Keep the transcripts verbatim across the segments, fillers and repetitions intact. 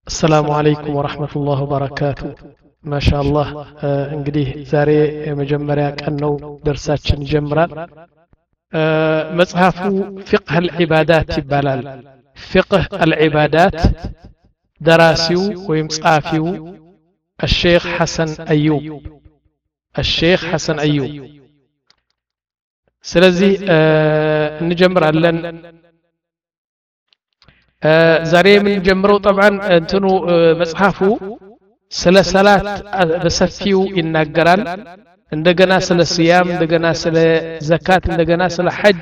السلام عليكم ورحمة الله وبركاته ما شاء الله እንግዲህ ዛሬ የመጀመሪያ ቀን ነው ደርሳችን ይጀምራል መጽሐፉ فقه العبادات ይባላል فقه العبادات ደራሲው ወይም ጻፊው الشيخ حسن أيوب الشيخ حسن أيوب ስለዚህ እንጀምራለን ዛሬ የምንጀምረው طبعا እንትኑ መጽሐፉ ስለ ሰላት በሰፊው ይናገራል እንደገና ስለ ሲያም እንደገና ስለ ዘካት እንደገና ስለ ሐጅ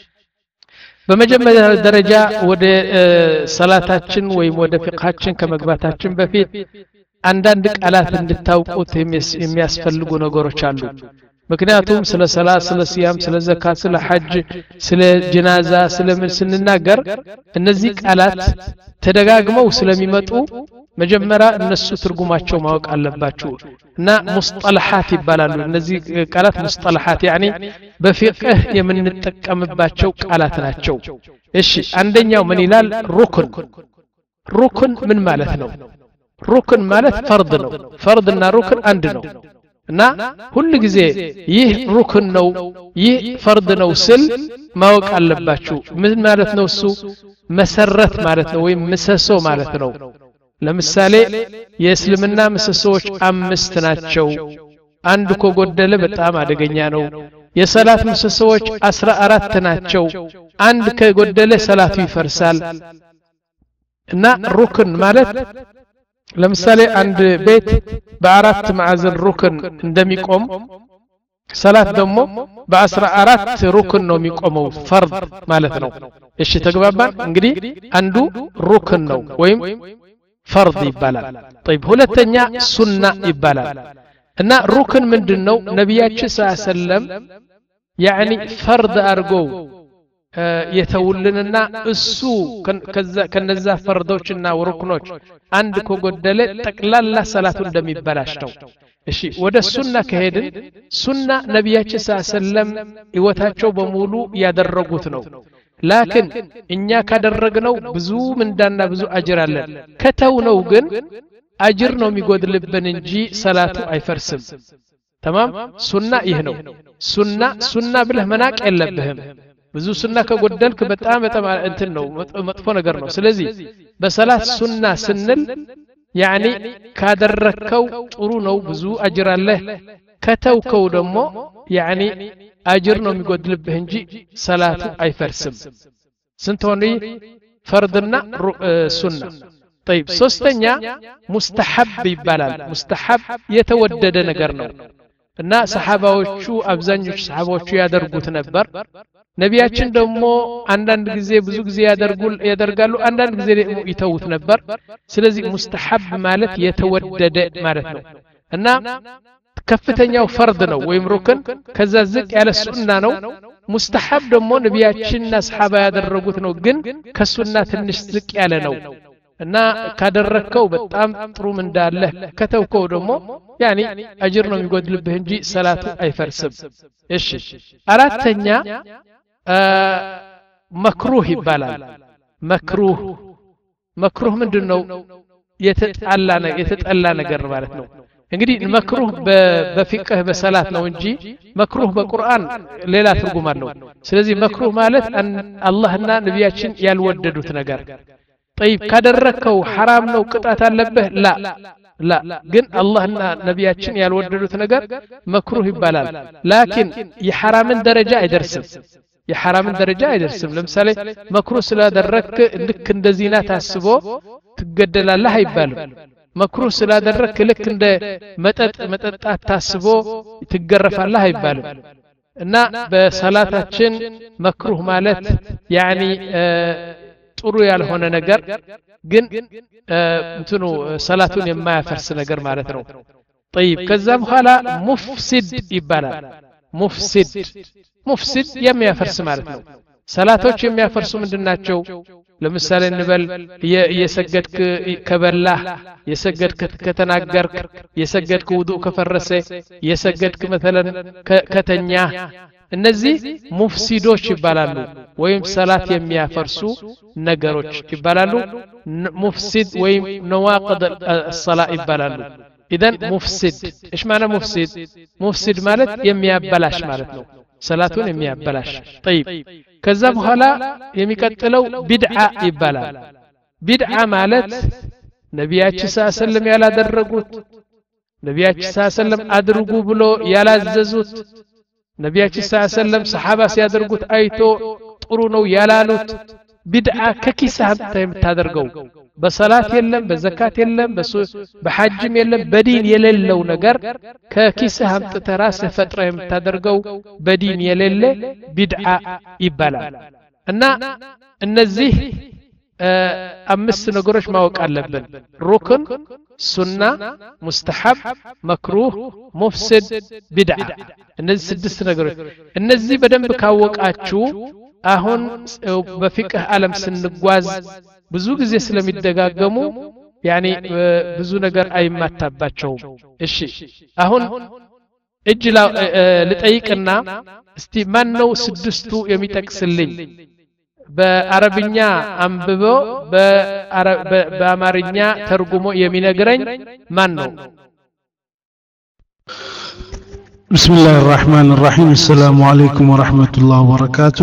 በመጀመሪያ ደረጃ ወደ ሰላታችን ወይም ወደ ፍቅሃችን ከመግባታችን በፊት አንዳንድ ቃላት እንድታውቁት የሚያስፈልጉ ነገሮች አሉ ምክንያቱም ስለ ሰላት ስለ ሲያም ስለ ዘካት ስለ ሐጅ ስለ ጀናዛ ስለ ምን ስንናገር እነዚህ ቃላት ተደጋግመው ስለሚመጡ መጀመሪያ እነሱ ትርጉማቸው ማወቅ አለባችሁ እና ሙስጠለሃት ይባላሉ እነዚህ ቃላት ሙስጠለሃት يعني በፍቅህ የምንጠቀምባቸው ቃላት ናቸው እሺ አንደኛው ምን ይላል ሩክን ሩክን ምን ማለት ነው ሩክን ማለት ፈርድ ነው ፈርድና ሩክን አንድ ነው እና ሁሉ ጊዜ ይህ ሩክን ነው ይህ ፈርድ ነው ስል ማወቅ አለባችሁ ምን ማለት ነው እሱ መሰረት ማለት ነው ወይም ምሰሶ ማለት ነው ለምሳሌ የእስልምና ምሰሶች አምስት ናቸው አንድ ከጎደለ በጣም አደገኛ ነው የሰላት ምሰሶች አስራ አራት ናቸው አንድ ከጎደለ ሰላቱ ይፈርሳል እና ሩክን ማለት ለምሳሌ አንድ ቤት በአራት ማዕዘን ሩክን እንደሚቆም ሰላት ደግሞ በአስራ አራት ሩክን ነው የሚቆመው ፈርድ ማለት ነው እሺ ተግባባን እንግዲህ አንዱ ሩክን ነው ወይም ፈርድ ይባላል طيب ሁለተኛ ሱና ይባላል እና ሩክን ምንድነው ነብያችን ሰለላሁ ዐለይሂ ወሰለም يعني ፈርድ አርገው የተውልንና እሱ ከነዛ ፈርዶችና ሩክኖች አንድ ከጎደለ ጠቅላላ ሰላቱ እንደሚበላሽ ነው እሺ ወደ ሱና ከሄድን ሱና ነብያችን ሰለላሁ ዐለይሂ ወሰለም ህይወታቸው በሙሉ ያደረጉት ነው ላኪን እኛ ካደረግነው ብዙ ምንዳና ብዙ አጅር አለን ከተውነው ግን አጅር ነው የሚጎድልብን እንጂ ሰላቱ አይፈርስም تمام ሱና ይህ ነው ሱና ሱና ብለህ መናቅ የለብህም ብዙ ሱና ከጎደልክ በጣም በጣም እንትን ነው መጥፎ ነገር ነው ስለዚህ በሰላት ሱና ስንል يعني ካደረከው ጥሩ ነው ብዙ አጅር አለ ከተውከው ደግሞ يعني አጅር ነው የሚጎድልብህ እንጂ ሰላቱ አይፈርስም ስንት ሆነ ፈርድና ሱና طيب ሶስተኛ ሙስተሐብ ይባላል ሙስተሐብ የተወደደ ነገር ነው እና ሰሃባዎቹ አብዛኞቹ ሰሃባዎቹ ያደርጉት ነበር ነቢያችን ደግሞ አንዳንድ ጊዜ ብዙ ጊዜ ያደርጉል ያደርጋሉ አንዳንድ ጊዜ ደግሞ ይተውት ነበር ስለዚህ ሙስተሐብ ማለት የተወደደ ማለት ነው እና ከፍተኛው ፈርድ ነው ወይም ሩክን ከዛ ዝቅ ያለ ሱና ነው ሙስተሐብ ደግሞ ነቢያችንና ሰሃባ ያደረጉት ነው ግን ከሱና ትንሽ ዝቅ ያለ ነው እና ካደረከው በጣም ጥሩ እንዳለ ከተውከው ደግሞ يعني አጅር ነው የሚጎድልብህ እንጂ ሰላቱ አይፈርስም እሺ አራተኛ መክሩህ ይባላል መክሩህ መክሩህ ምንድነው የተጣላ ነገር የተጠላ ነገር ማለት ነው እንግዲህ መክሩህ በፍቅህ በሰላት ነው እንጂ መክሩህ በቁርአን ሌላ ትርጉም አለው ስለዚህ መክሩህ ማለት አላህና ነብያችን ያልወደዱት ነገር طيب ካደረከው حرام ነው ቅጣት አለብህ لا لا ግን አላህና ነብያችን ያልወደዱት ነገር መክሩህ ይባላል ላኪን የሐራምን ደረጃ አይደርስም የሐራምን ደረጃ አይደርስም ለምሳሌ መክሩህ ስላደረክ ልክ እንደ ዚና ታስቦ ትገደላለህ አይባልም መክሩህ ስላደረክ ልክ እንደ መጠጥ መጠጣት ታስቦ ትገረፋለህ አይባልም እና በሰላታችን መክሩህ ማለት يعني ጥሩ ያልሆነ ነገር ግን እንትኑ ሰላቱን የማያፈርስ ነገር ማለት ነው طيب ከዛ በኋላ ሙፍሲድ ይባላል ሙፍሲድ ሙፍሲድ የሚያፈርስ ማለት ነው ሰላቶች የሚያፈርሱ ምንድናቸው ለምሳሌ እንበል የሰገድክ ከበላህ የሰገድክ ከተናገርክ የሰገድክ ውዱእ ከፈረሰ የሰገድክ مثلا ከተኛ እነዚህ ሙፍሲዶች ይባላሉ ወይም ሰላት የሚያፈርሱ ነገሮች ይባላሉ ሙፍሲድ ወይም ነዋቂድ الصلاة ይባላሉ اذا مفسد ايش معنى مفسد مفسد ማለት የሚያበላሽ ማለት ነው ሰላቱን የሚያበላሽ طيب ከዛ በኋላ የሚቀጥለው ቢድዓ ይባላል ቢድዓ ማለት ነቢያችን ሰለላሁ ዐለይሂ ወሰለም ያላደረጉት ነቢያችን ሰለላሁ ዐለይሂ ወሰለም አድርጉ ብሎ ያላዘዙት ነቢያችን ሰለላሁ ዐለይሂ ወሰለም ሰሃባ ሲያደርጉት አይቶ ጥሩ ነው ያላሉት ቢድዓ ከኪስህ የምታደርገው በሰላት የለም በዘካት የለም በሐጅም የለም በዲን የሌለው ነገር ከኪስህ አምጥተህ ራስህ ፈጥረህ የምታደርገው በዲን የሌለ ቢድዓ ይባላል እና እነዚህ አምስት ነገሮች ማወቅ አለብን ሩክን ሱና ሙስተሐብ መክሩህ ሙፍሲድ ቢድዓ እነዚህ ስድስት ነገሮች እነዚህ በደንብ ካወቃችሁ አሁን በፍቅህ ዓለም ስንጓዝ ብዙ ጊዜ ስለሚደጋገሙ ያኒ ብዙ ነገር አይማታባቸውም እሺ አሁን እጅ ልጠይቅና እስቲ ማን ነው ስድስቱ የሚጠቅስልኝ በአረብኛ አንብቦ በአማርኛ ተርጉሞ የሚነግረኝ ማን ነው بسم الله الرحمن الرحيم السلام عليكم ورحمة الله وبركاته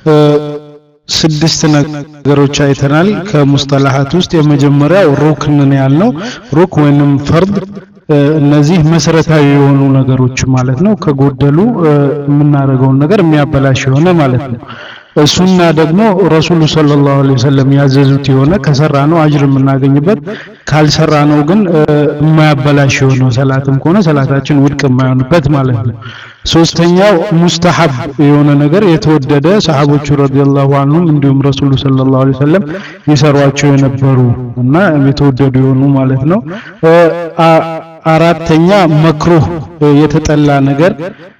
ስድስት ነገሮች አይተናል ከሙስጠላሃት ውስጥ የመጀመሪያው ሩክን ነው ያልነው ሩክ ወይንም ፈርድ እነዚህ መሰረታዊ የሆኑ ነገሮች ማለት ነው ከጎደሉ የምናደርገው ነገር የሚያበላሽ የሆነ ማለት ነው ሱና ደግሞ ረሱሉ ሰለላሁ ዐለይሂ ወሰለም ያዘዙት የሆነ ከሰራ ነው አጅር የምናገኝበት ካልሰራ ነው ግን የማያበላሽ የሆነ ሰላትም ከሆነ ሰላታችን ውድቅ የማይሆንበት ማለት ነው ሶስተኛው ሙስተሐብ የሆነ ነገር የተወደደ ሰሃቦቹ ረዲየላሁ ዐንሁም እንዲሁም ረሱሉ ሰለላሁ ዐለይሂ ወሰለም ይሰሯቸው የነበሩ እና የተወደዱ የሆኑ ማለት ነው አራተኛ መክሩህ የተጠላ ነገር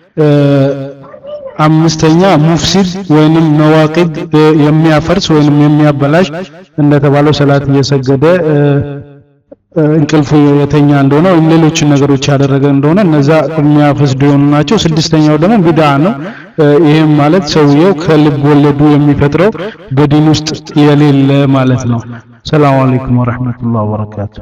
አምስተኛ ሙፍሲድ ወይንም ነዋቂድ የሚያፈርስ ወይንም የሚያበላሽ እንደተባለው ሰላት እየሰገደ እንቅልፍ የተኛ እንደሆነ ወይ ሌሎች ነገሮች ያደረገ እንደሆነ እነዛ የሚያፈስዱ ናቸው ስድስተኛው ደግሞ ቢድዓ ነው ይሄም ማለት ሰውየው ከልብ ወለዱ የሚፈጥረው በዲን ውስጥ የሌለ ማለት ነው ሰላም አለይኩም ወራህመቱላሂ ወበረካቱ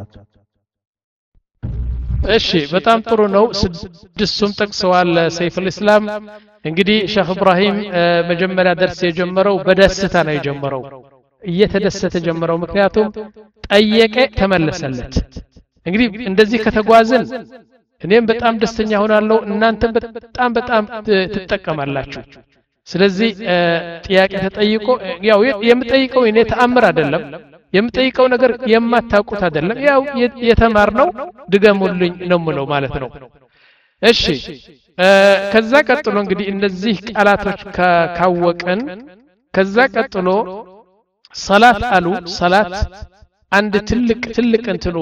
እሺ በጣም ጥሩ ነው ስድስቱም ጠቅሰዋል ሰይፍ الاسلام እንግዲህ ሼህ ኢብራሂም መጀመሪያ ደርስ የጀመረው በደስታ ነው የጀመረው እየተደሰተ ጀመረው ምክንያቱም ጠየቀ ተመለሰለት እንግዲህ እንደዚህ ከተጓዝን እኔም በጣም ደስተኛ ሆናለሁ እናንተ በጣም በጣም ትጠቀማላችሁ ስለዚህ ጥያቄ ተጠይቆ ያው የምጠይቀው እኔ ተአምር አይደለም የምጠይቀው ነገር የማታውቁት አይደለም ያው የተማርነው ድገሙልኝ ነው ምለው ማለት ነው እሺ ከዛ ቀጥሎ እንግዲህ እነዚህ ቃላቶች ካወቀን ከዛ ቀጥሎ ሰላት አሉ ሰላት አንድ ትልቅ ትልቅ እንትኑ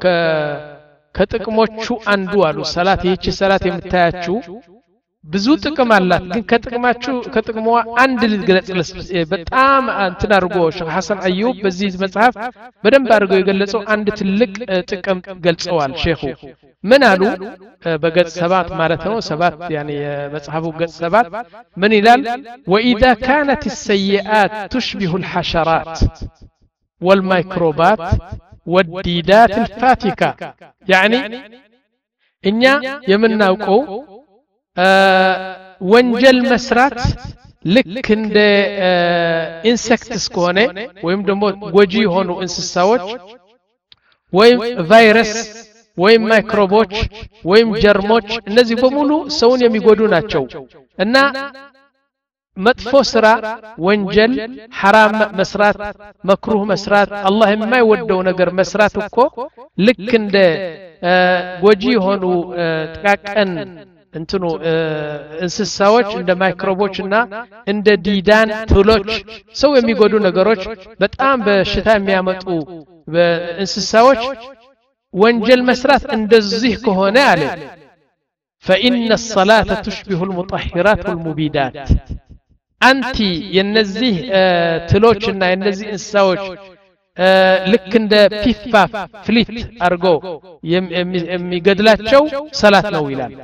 ከጥቅሞቹ አንዱ አሉ ሰላት ይህች ሰላት የምታያችሁ ብዙ ጥቅም አላት ግን ከጥቅማችሁ ከጥቅሟ አንድ ልግለጽ በጣም እንትን አድርጎ ሼህ ሐሰን አዩብ በዚህ መጽሐፍ በደንብ አድርገው የገለጸው አንድ ትልቅ ጥቅም ገልጸዋል ሼኹ ምን አሉ በገጽ ሰባት ማለት ነው ሰባት ያኒ የመጽሐፉ ገጽ ሰባት ምን ይላል ወኢዛ ካነት السيئات تشبه الحشرات والميكروبات والديدات الفاتكة يعني እኛ የምናውቀው ወንጀል መስራት ልክ እንደ ኢንሴክትስ ከሆነ ወይም ደግሞ ጎጂ የሆኑ እንስሳዎች ወይም ቫይረስ ወይም ማይክሮቦች ወይም ጀርሞች እነዚህ በሙሉ ሰውን የሚጎዱ ናቸው እና መጥፎ ስራ ወንጀል حرام መስራት መክሩህ መስራት አላህ የማይወደው ነገር መስራት እኮ ልክ እንደ ጎጂ የሆኑ ጥቃቀን እንትኑ እንስሳዎች እንደ ማይክሮቦችና እንደ ዲዳን ትሎች ሰው የሚጎዱ ነገሮች በጣም በሽታ የሚያመጡ እንስሳዎች ወንጀል መስራት እንደዚህ ከሆነ አለ فإن الصلاة تشبه المطهرات والمبيدات አንቲ የነዚህ ትሎችና የነዚህ እንስሳዎች ልክ እንደ ፒፋ ፍሊት አርጎ የሚገድላቸው ሰላት ነው ይላል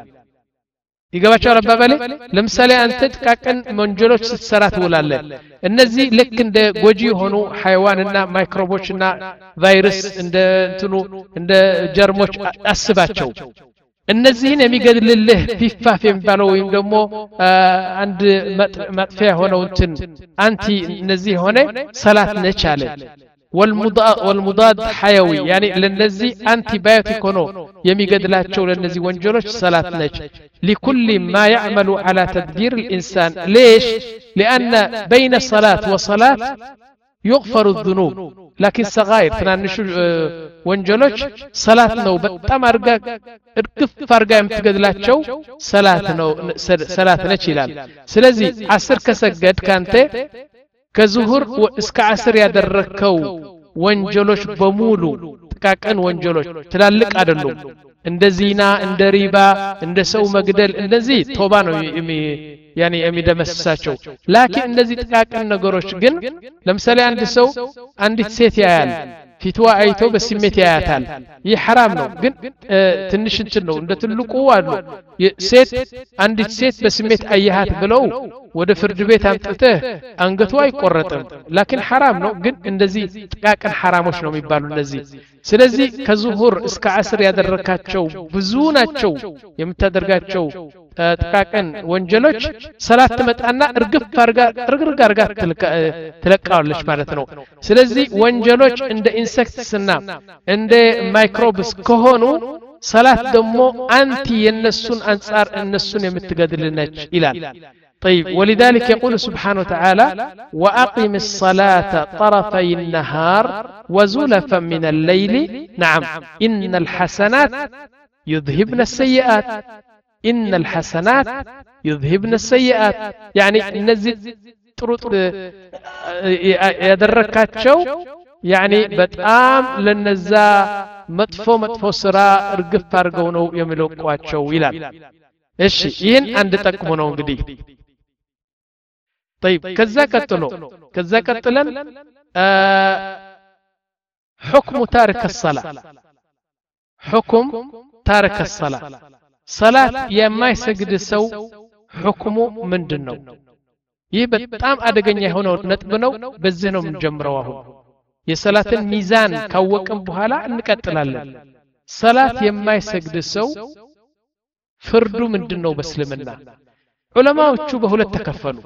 ይገባቻው አባባሌ ለምሳሌ አንተ ጥቃቅን ወንጀሎች ስትሰራ ትውላለህ እነዚህ ልክ እንደ ጎጂ ሆኑ ሃይዋንና ማይክሮቦችና ቫይረስ እንደ እንትኑ እንደ ጀርሞች አስባቸው እነዚህን የሚገድልልህ ፒፋፍ የሚባለው ወይም ደግሞ አንድ መጥፊያ ሆነው እንትን አንቲ እነዚህ ሆነ ሰላት ነች አለ والمضاد والمضاد حيوي يعني للنزي انتي بايوتيك هونو يميقدلاچو للنزي وانجلوش صلاة نج لكل ما يعمل على تدبير الإنسان ليش؟ لأن بين الصلاة والصلاة يغفر الذنوب لكن صغير تنانشو وانجلوش صلاة نو بتام ارقا ارقف ارقا يمتقدلاچو صلاة نو صلاة نج يلال سلازي عصر كسجد كانتي ከዙሁር እስከ ዓስር ያደረከው ወንጀሎች በሙሉ ጥቃቅን ወንጀሎች ትላልቅ አይደሉም እንደ ዚና እንደ ሪባ እንደ ሰው መግደል እንደዚህ ቶባ ነው ያኒ የሚደመስሳቸው ላኪን እንደዚህ ጥቃቅን ነገሮች ግን ለምሳሌ አንድ ሰው አንዲት ሴት ያያል ፊትዋ አይቶ በስሜት ያያታል ይህ حرام ነው ግን ትንሽ እንትን ነው እንደ ትልቁ አሉ ሴት አንዲት ሴት በስሜት አያሃት ብለው ወደ ፍርድ ቤት አምጥተህ አንገቷ አይቆረጥም ላኪን حرام ነው ግን እንደዚህ ጥቃቅን حرامዎች ነው የሚባሉ እነዚህ ስለዚህ ከዙሁር እስከ ዓስር ያደረካቸው ብዙ ናቸው የምታደርጋቸው ጥቃቅን ወንጀሎች ሰላት ተመጣና እርግፍ አርጋ እርግርግ አርጋ ትለቃለች ማለት ነው ስለዚህ ወንጀሎች እንደ ኢንሴክትስና እንደ ማይክሮብስ ከሆኑ ሰላት ደግሞ አንቲ የነሱን አንፃር እነሱን የምትገድልነች ይላል طيب ولذلك يقول سبحانه وتعالى وأقم الصلاة طرفي النهار وزلفا من الليل نعم إن الحسنات يذهبن السيئات إن الحسنات يذهبن السيئات يعني نزل طرط يدركاتشو يعني بتام لنزا مطفو مطفو سرا رقف ارغو ነው የሚለቋቸው ይላል እሺ ይሄን አንድ ጠቅሞ ነው እንግዲህ طيب ከዛ ቀጥሎ ከዛ ቀጥለን حكم تارك الصلاة حكم تارك الصلاة صلاة የማይሰግድ ሰው حكሙ ምንድነው ይህ በጣም አደገኛ የሆነው ነጥብ ነው በዚህ ነው የምንጀምረው አሁን የሰላትን ሚዛን ካወቅን በኋላ እንቀጥላለን ሰላት የማይሰግድ ሰው ፍርዱ ምንድነው በእስልምና ዑለማዎቹ በሁለት ተከፈሉ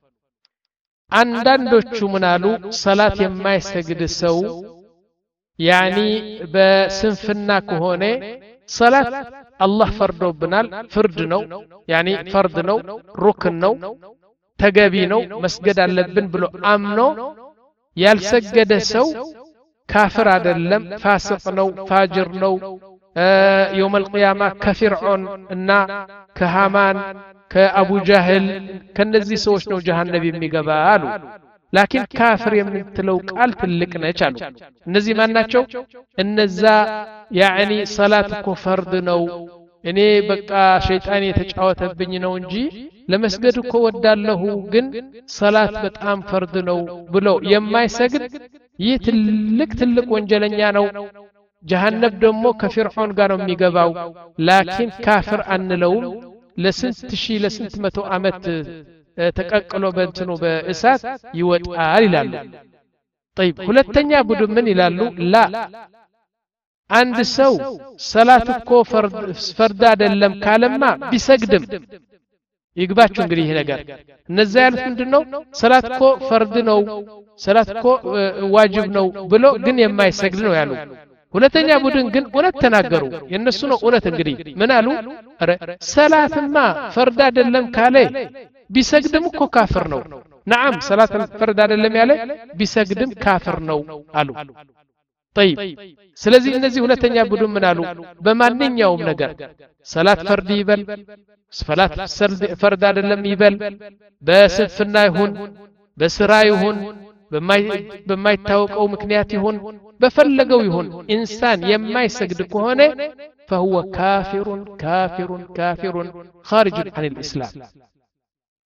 አንዳንዶቹ ምናሉ ሰላት የማይሰግድ ሰው ያኒ በስንፍና ከሆነ ሰላት አላህ ፈርዶብናል ፍርድ ነው ያኒ ፈርድ ነው ሩክን ነው ተገቢ ነው መስገድ አለብን ብሎ አምኖ ያልሰገደ ሰው ካፍር አይደለም ፋሲቅ ነው ፋጅር ነው يوم القيامة كفرعون እና ከሃማን ከአቡ ጃህል ከነዚህ ሰዎች ነው ጀሃነም የሚገባ አሉ ላኪን ካፍር የምትለው ቃል ትልቅ ነች አሉ እነዚህ ማን ናቸው እነዛ ያኒ ሰላት እኮ ፈርድ ነው እኔ በቃ ሸይጣን የተጫወተብኝ ነው እንጂ ለመስገድ እኮ ወዳለሁ ግን ሰላት በጣም ፈርድ ነው ብሎ የማይሰግድ ይህ ትልቅ ትልቅ ወንጀለኛ ነው ጀሃነም ደግሞ ከፍርዖን ጋር ነው የሚገባው ላኪን ካፍር አንለውም ለስንት ሺህ ለስንት መቶ አመት ተቀቅሎ በእንትኑ በእሳት ይወጣል ይላሉ طيب ሁለተኛ ቡድን ምን ይላሉ ላ አንድ ሰው ሰላት እኮ ፈርድ አይደለም ካለማ ቢሰግድም ይግባችሁ እንግዲህ ይሄ ነገር እነዛ ያሉት ምንድነው ሰላት እኮ ፈርድ ነው ሰላት እኮ ዋጅብ ነው ብሎ ግን የማይሰግድ ነው ያሉ ሁለተኛ ቡድን ግን እውነት ተናገሩ የነሱ ነው እውነት እንግዲህ ምን አሉ አረ ሰላትማ ፈርድ አይደለም ካለ ቢሰግድም እኮ ካፍር ነው نعم صلاه ፈርድ አይደለም ያለ ቢሰግድም ካፍር ነው አሉ طيب ስለዚህ እነዚህ ሁለተኛ ቡድን ምን አሉ በማንኛውም ነገር ሰላት ፈርድ ይበል ሰላት ፈርድ አይደለም ይበል በስንፍና ይሁን በስራ ይሁን በማይታወቀው ምክንያት ይሁን በፈለገው ይሁን ኢንሳን የማይሰግድ ከሆነ فهو كافر كافر كافر خارج عن الإسلام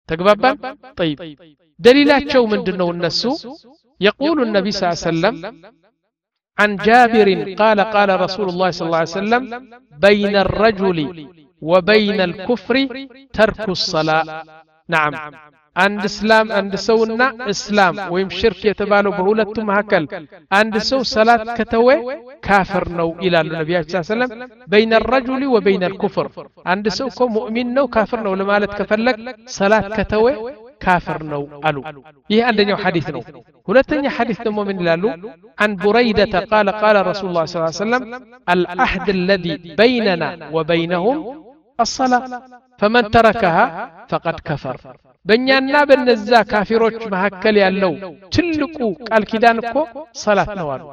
تقبابان طيب دليلاتشو ምንድነው እነሱ يقول النبي صلى الله عليه وسلم عن جابر قال قال رسول الله صلى الله عليه وسلم بين الرجل وبين الكفر ترك الصلاة نعم عند اسلام عند سونا اسلام ويم شرك يتبالو بهولتم هكل عند سو صلاة كتوي كافر نو الى النبي صلى الله عليه وسلم بين الرجل وبين الكفر عند سو كو مؤمن نو كافر نو لمالت كفلك صلاة كتوي كافر نو قالو ይህ አንደኛው ሐዲስ ነው ሁለተኛ ሐዲስ ደግሞ ምን ይላሉ عن بريدة قال قال رسول الله صلى الله عليه وسلم العهد الذي بيننا وبينهم الصلاة فمن تركها فقد كفر በእኛና በነዛ ካፊሮች መካከል ያለው ትልቁ ቃል ኪዳን እኮ ሰላት ነው አሉ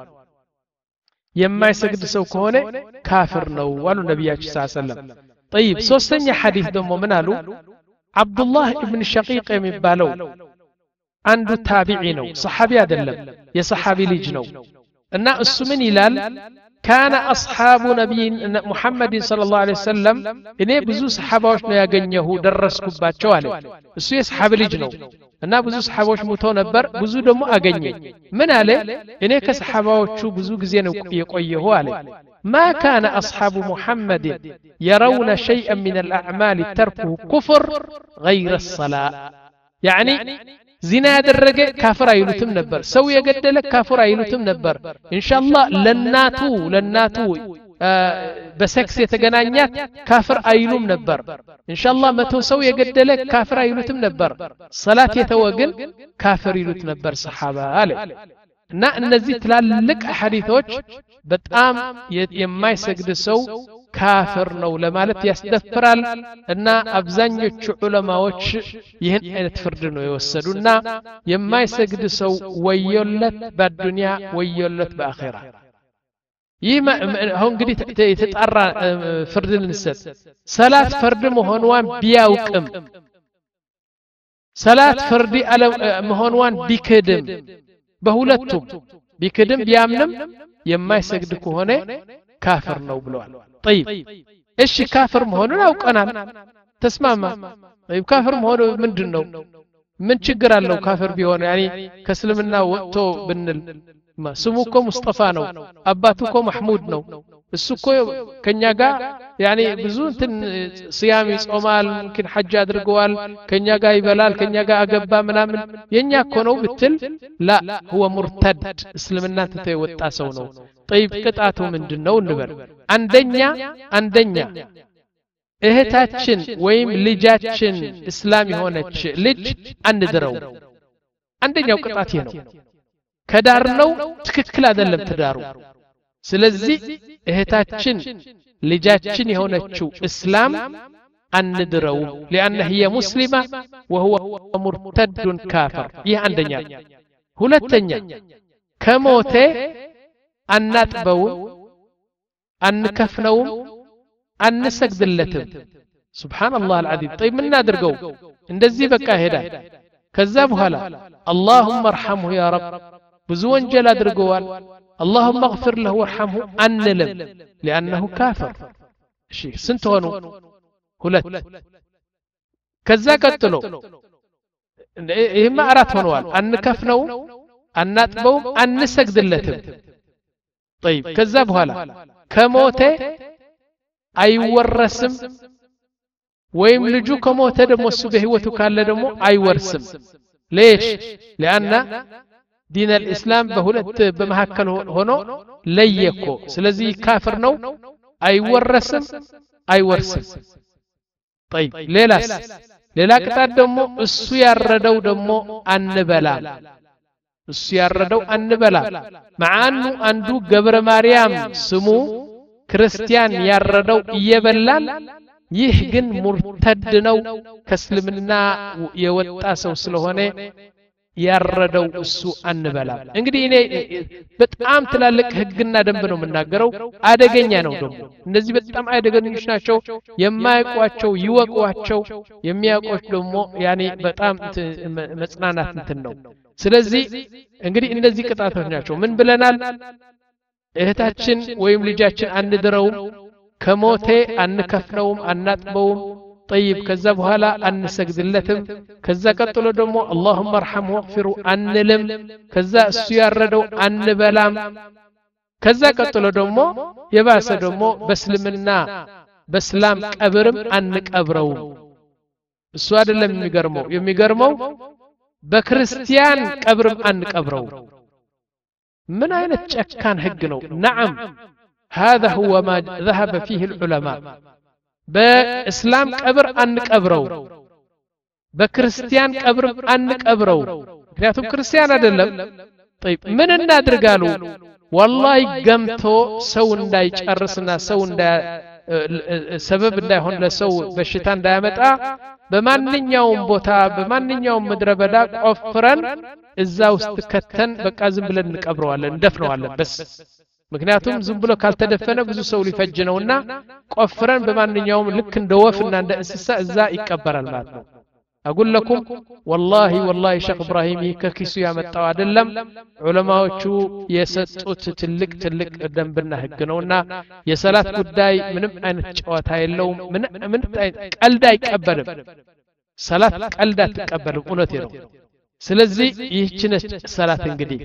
የማይሰግድ ሰው ከሆነ ካፊር ነው አሉ ነብያችን ሰለላሁ ዐለይሂ ወሰለም طيب ሶስተኛ ሐዲስ ደግሞ ምን አሉ አብዱላህ ኢብኑ ሸቂቅ የሚባለው አንዱ ታቢዒ ነው ሰሐቢ አይደለም የሰሐቢ ልጅ ነው እና እሱ ምን ይላል كان أصحاب نبي محمد صلى الله عليه وسلم إني بزو صحابوش ነው ያገኘሁ ደረስኩባቸው አለ እሱ የሰሐቢ ልጅ ነው እና ብዙ ሰሐቦች ሞተው ነበር ብዙ ደግሞ አገኘ ምን አለ እኔ ከሰሐባዎቹ ብዙ ጊዜ ነው የቆየሁ አለ ما كان أصحاب محمد يرون شيئا من الأعمال تركه كفر غير الصلاة يعني ዚና ያደረገ ካፍር አይሉትም ነበር ሰው የገደለ ካፍር አይሉትም ነበር ኢንሻአላህ ለናቱ ለናቱ በሴክስ የተገናኛት ካፍር አይሉም ነበር ኢንሻአላህ መቶ ሰው የገደለ ካፍር አይሉትም ነበር ሰላት የተወግን ካፍር ይሉት ነበር ሰሃባ አለ እና እነዚህ ትላልቅ ሐዲሶች በጣም የማይሰግድ ሰው ካፍር ነው ለማለት ያስደፍራል እና አብዛኞቹ ዑለማዎች ይህን አይነት ፍርድ ነው የወሰዱና የማይሰግድ ሰው ወዮለት በዱንያ ወዮለት በአኺራ ይህ አሁን እንግዲህ የተጣራ ፍርድ ልንሰጥ ሰላት ፍርድ መሆኗን ቢያውቅም ሰላት ፍርድ መሆኗን ቢክድም በሁለቱም ቢክድም ቢያምንም የማይሰግድ ከሆነ ካፍር ነው ብለዋል طيب እሺ ካፍር መሆኑን አውቀናል ተስማማ طيب ካፍር መሆኑ ምንድነው ምን ችግር አለው ካፍር ቢሆን ያኒ ከእስልምና ወጥቶ ብንል ስሙ እኮ ሙስጠፋ ነው አባቱ እኮ መህሙድ ነው እሱ እኮ ከኛ ጋር ያኒ ብዙ እንትን ሲያም ይጾማል ግን ሐጅ አድርገዋል ከኛ ጋር ይበላል ከኛ ጋር አገባ ምናምን የኛ እኮ ነው ብትል ላ هو مرتد እስልምና ተተ ወጣ ሰው ነው طيب ቅጣቱ ምንድነው እንበል አንደኛ አንደኛ እህታችን ወይም ልጃችን እስላም የሆነች ልጅ አንድረው አንደኛው ቅጣት ይሄ ነው ከዳር ነው ትክክል አይደለም ትዳሩ ስለዚህ እህታችን ልጃችን የሆነችው እስላም አንድረው لانه هي مسلمه وهو مرتد كافر ይህ አንደኛ ሁለተኛ ከሞተ አናጥበው አንከፍነው አንሰግድለትም ሱብሃንአላህ العظيم طيب ምን እናድርገው እንደዚህ በቃ ሄዳ ከዛ በኋላ اللهم ارحمه يا رب ብዙ ወንጀል አድርገዋል اللهم اغفر له وارحمه አንልም لانه كافر እሺ ስንት ሆኑ ሁለት ከዛ ቀጥሎ ይሄማ አራት ሆነዋል አንከፍነው አናጥበው አንሰግድለትም طيب ከዛ በኋላ ከሞተ አይወረስም ወይም ልጁ ከሞተ ደግሞ እሱ በህይወቱ ካለ ደግሞ አይወርስም ليش لان دين الاسلام በሁለት በመሐከል ሆኖ ለየኮ ስለዚህ ካፍር ነው አይወረስም አይወርስም طيب ሌላስ ሌላ ቅጣት ደግሞ እሱ ያረደው ደግሞ አንበላም እሱ ያረደው አንበላም ማአኑ አንዱ ገብረ ማርያም ስሙ ክርስቲያን ያረደው እየበላን ይህ ግን ሙርተድ ነው ከእስልምና የወጣ ሰው ስለሆነ ያረደው እሱ አንበላም እንግዲህ እኔ በጣም ትላልቅ ህግና ደንብ ነው የምናገረው አደገኛ ነው ደግሞ እነዚህ በጣም አደገኞች ናቸው የማይቋቸው ይወቋቸው የሚያቆች ደግሞ ያኔ በጣም መጽናናት እንትን ነው ስለዚህ እንግዲህ እነዚህ ቅጣቶች ናቸው ምን ብለናል እህታችን ወይም ልጃችን አንድረው ከሞቴ አንከፍነውም አናጥበውም طيب ከዛ በኋላ አንሰግድለትም ከዛ ቀጥሎ ደግሞ اللهم ارحمه واغفره አንልም ከዛ እሱ ያረደው አንበላም ከዛ ቀጥሎ ደግሞ የባሰ ደግሞ በእስልምና በእስላም ቀብርም አንቀብረው እሱ አይደለም የሚገርመው የሚገርመው በክርስቲያን ቀብርም አንቀብረው ምን አይነት ጨካን ህግ ነው نعم هذا هو ما ذهب فيه العلماء በእስላም ቀብር አንቀብረው በክርስቲያን ቀብር አንቀብረው ምክንያቱም ክርስቲያን አይደለም طيب ምን እናድርጋሉ والله ገምቶ ሰው እንዳይጨርስና ሰው እንዳ ሰበብ እንዳይሆን ለሰው በሽታ እንዳያመጣ በማንኛውም ቦታ በማንኛውም ምድረ በዳ ቆፍረን እዛ ውስጥ ከተን በቃ ዝም ብለን እንቀብረዋለን እንደፍነዋለን በስ ምክንያቱም ዝም ብሎ ካልተደፈነ ብዙ ሰው ሊፈጅ ነውና ቆፍረን በማንኛውም ልክ እንደ ወፍና እንደ እንስሳ እዛ ይቀበራል ማለት ነው اقول لكم والله والله شيخ ابراهيم ከኪሱ ያመጣው አይደለም ዑለማዎቹ የሰጡት ትልቅ ትልቅ ደንብና ህግ ነውና የሰላት ጉዳይ ምንም አይነት ጨዋታ የለውም ምን ምን ቀልድ አይቀበልም ሰላት ቀልድ አትቀበልም እውነቴ ነው ስለዚህ ይህች ነች ሰላት እንግዲህ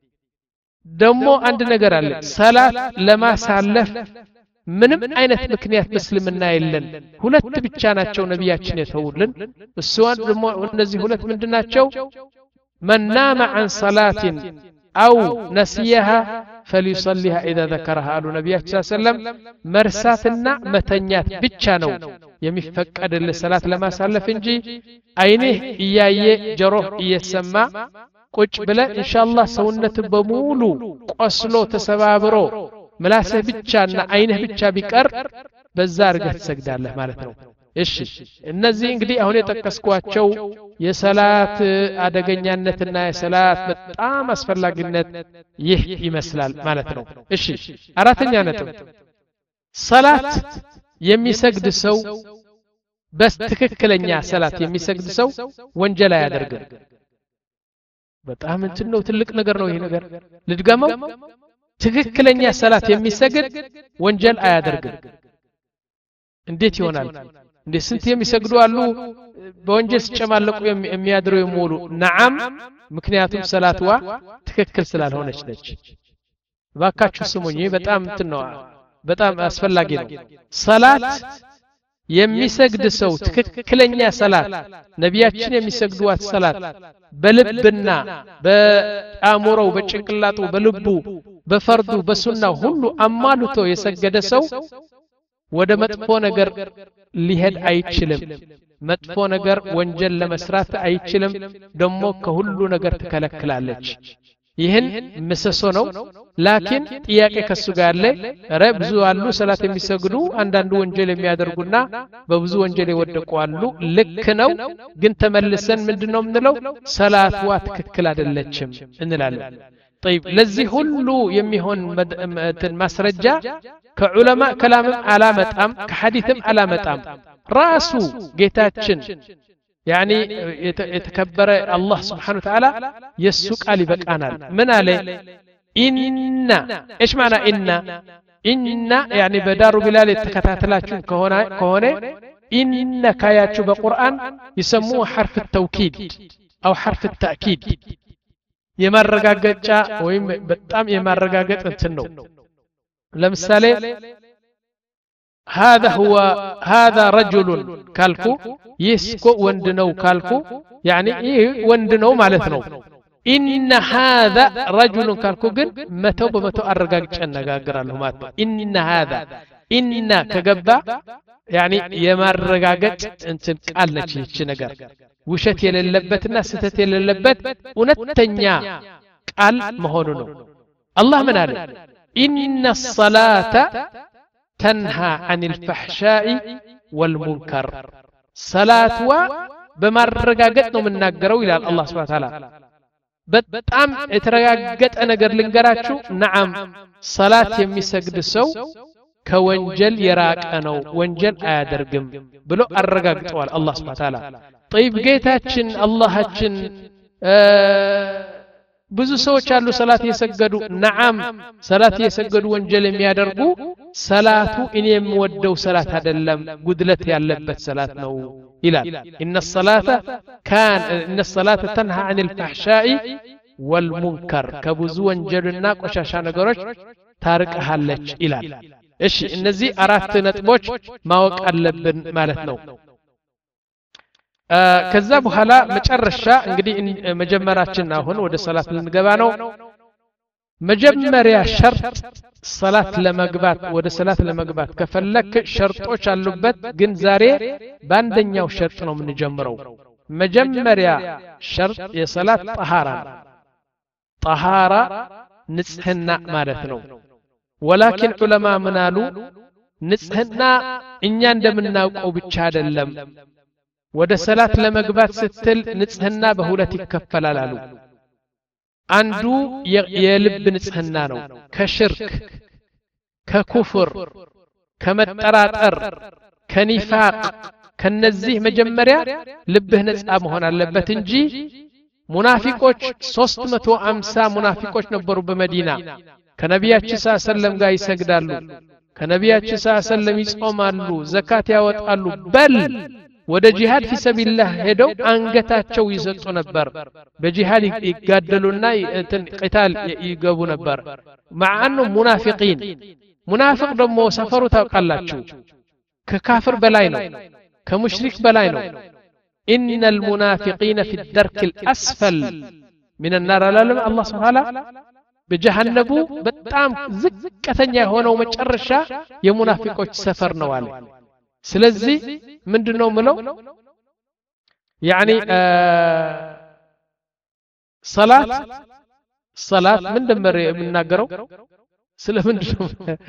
ደሞ አንድ ነገር አለ ሰላት ለማሳለፍ ምንም አይነት ምክንያት በእስልምና የለን ሁለት ብቻ ናቸው ነብያችን የተውልን እሱን ደሞ እነዚህ ሁለት ምንድናቸው من نام عن صلاة أو نسيها فليصليها إذا ذكرها قالوا نبينا صلى الله عليه وسلم مرساتنا متنيات ብቻ ነው የሚፈቀድልን ሰላት ለማሳለፍ እንጂ አይንህ እያየ ጆሮህ እየሰማ ቁጭ ብለ ኢንሻአላህ ሰውነት በሙሉ ቆስሎ ተሰባብሮ ምላስህ ብቻና አይንህ ብቻ ቢቀር በዛ አርገህ ትሰግዳለህ ማለት ነው እሺ እነዚህ እንግዲህ አሁን የጠቀስኳቸው የሰላት አደገኛነትና የሰላት በጣም አስፈላጊነት ይህ ይመስላል ማለት ነው እሺ አራተኛ ነጥብ ሰላት የሚሰግድ ሰው በትክክለኛ ሰላት የሚሰግድ ሰው ወንጀል አያደርግም በጣም እንትን ነው ትልቅ ነገር ነው ይሄ ነገር ልድገመው ትክክለኛ ሰላት የሚሰግድ ወንጀል አያደርግም እንዴት ይሆናል እንዴ ስንት የሚሰግዱ አሉ በወንጀል ሲጨማለቁ የሚያድሩ የሚውሉ ነዓም ምክንያቱም ሰላትዋ ትክክል ስላልሆነች ነች ባካችሁ ስሙኝ በጣም እንትን ነው በጣም አስፈላጊ ነው ሰላት የሚሰግድ ሰው ትክክለኛ ሰላት ነቢያችን የሚሰግዱት ሰላት በልብና በአእምሮው በጭንቅላቱ በልቡ በፈርዱ በሱናው ሁሉ አማሉቶ የሰገደ ሰው ወደ መጥፎ ነገር ሊሄድ አይችልም መጥፎ ነገር ወንጀል ለመስራት አይችልም ደሞ ከሁሉ ነገር ተከለክላለች ይህን ምሰሶ ነው ላኪን ጥያቄ ከሱ ጋር አለ ረ ብዙ አሉ ሰላት የሚሰግዱ አንዳንዱ ወንጀል የሚያደርጉና በብዙ ወንጀል ይወደቁ አሉ ልክ ነው ግን ተመልሰን ምንድነው ምንለው ሰላትዋ ትክክል አይደለችም እንላለን طيب ለዚህ ሁሉ የሚሆን ማስረጃ ከዑለማ ከላምም አላመጣም ከሐዲስም አላመጣም ራሱ ጌታችን يعني يتكبر الله سبحانه وتعالى يسوق علي بقانا من عليه إن إيش معنى إن إن يعني بدار بلال يتكتاتلاتشون كهونا كهونا إن كاياتشو بالقرآن يسموه حرف التوكيد أو حرف التأكيد يمرقاقجا ويم بتام يمرقاقج انتنو لمثال هذا هو هذا رجل كالكو يسكو وندنو كالكو يعني ايه وندنو معناتنو ان هذا رجل كالكو جن متو بمتو ارغاغچ انغاغرالو مات ان هذا ان كغبا يعني يمرغاغچ انتن قال ነች ይቺ ነገር ውሸት የሌለበትና ስተት የሌለበት እውነተኛ ቃል መሆኑ ነው አላህ ምን አለ ان الصلاه تنهى عن الفحشاء والمنكر صلاتوا بمرغاغط ነው የምናገረው ይላል አላህ Subhanahu Wa Ta'ala በጣም የተረጋገጠ ነገር ልንገራችሁ ነዓም ሰላት የሚሰግድ ሰው ከወንጀል የራቀ ነው ወንጀል አያደርግም ብሎ አረጋግጧል አላህ Subhanahu Wa Ta'ala طيب ጌታችን አላህችን ብዙ ሰዎች አሉ ሰላት የሰገዱ ነዓም ሰላት የሰገዱ ወንጀል የሚያደርጉ ሰላቱ እኔ የምወደው ሰላት አይደለም ጉድለት ያለበት ሰላት ነው ይላል إن الصلاة كان إن الصلاة تنهى عن الفحشاء والمنكر ከብዙ ወንጀልና ቆሻሻ ነገሮች ታርቀሃለች ይላል እሺ እነዚህ አራት ነጥቦች ማወቅ አለብን ማለት ነው ከዛ በኋላ መጨረሻ እንግዲህ መጀመራችን አሁን ወደ ሰላት ልንገባ ነው መጀመሪያ ሸርጥ ሰላት ለመግባት ወደ ሰላት ለመግባት ከፈለክ ሸርጦች አሉበት ግን ዛሬ በአንደኛው ሸርጥ ነው የምንጀምረው መጀመሪያ ሸርጥ የሰላት ጠሃራ ጠሃራ ንጽህና ማለት ነው ወላኪን ዑለማ ምናሉ ንጽህና እኛ እንደምናውቀው ብቻ አይደለም ወደ ሰላት ለመግባት ስትል ንጽህና በሁለት ይከፈላል አሉ አንዱ የልብ ንጽህና ነው ከሽርክ ከኩፍር ከመጠራጠር ከኒፋቅ ከነዚህ መጀመሪያ ልብህ ነፃ መሆን አለበት እንጂ ሙናፊቆች ሶስት መቶ ሃምሳ ሙናፊቆች ነበሩ በመዲና ከነቢያችን ሰለላሁ ዐለይሂ ወሰለም ጋር ይሰግዳሉ ከነቢያችን ሰለላሁ ዐለይሂ ወሰለም ይጾማሉ ዘካት ያወጣሉ በል ወደ ጂሃድ في سبيل الله ሄደው አንገታቸው ይሰጡ ነበር በጂሃድ ይጋደሉና እንትን ቂታል ይገቡ ነበር مع انه منافقين منافق ደግሞ ሰፈሩ ታውቃላችሁ ከካፍር በላይ ነው ከሙሽሪክ በላይ ነው ان المنافقين في الدرك الاسفل من النار العالم الله سبحانه በጀሃነቡ በጣም ዝቅተኛ የሆነው መጨረሻ የሙናፊቆች ሰፈር ነው አለ ስለዚህ ምንድነው ምለው يعني صلاه صلاه ምን ደመረ የምናገረው ስለምንድነው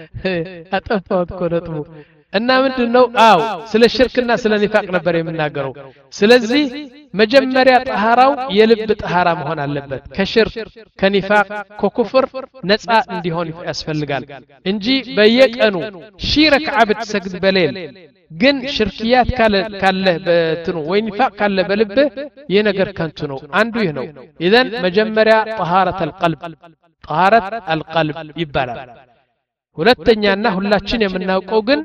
አጠፋውት ኮነጥሙ እና ምንድነው አው ስለ ሽርክና ስለ ኒፋቅ ነበር የምናገረው ስለዚህ መጀመሪያ ጠሃራው የልብ ጠሃራ መሆን አለበት ከሽርክ ከኒፋቅ ከኩፍር ነፃ እንዲሆን ያስፈልጋል እንጂ በየቀኑ ሺህ ረክዓ ብትሰግድ በሌል ግን ሽርክያት ካለ ካለ በትኑ ወይ ኒፋቅ ካለ በልብህ የነገር ከንቱ ነው አንዱ ይህ ነው اذا መጀመሪያ طهارة القلب طهارة القلب ይባላል ሁለተኛና ሁላችን የምናውቀው ግን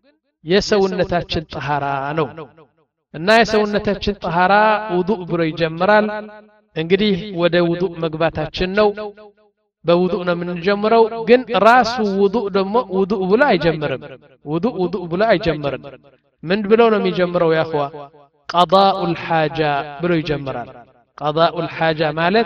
የሰውነታችን ጠሃራ ነው እና የሰውነታችን ጠሃራ ውዱእ ብሎ ይጀምራል እንግዲህ ወደ ውዱእ መግባታችን ነው በውዱእ ነው የምንጀምረው ግን ራሱ ውዱእ ደግሞ ውዱእ ብሎ አይጀምርም ውዱእ ውዱእ ብሎ አይጀምርም ምን ብሎ ነው የሚጀምረው ያ اخوا قضاء الحاجه ብሎ ይጀምራል قضاء الحاجه ማለት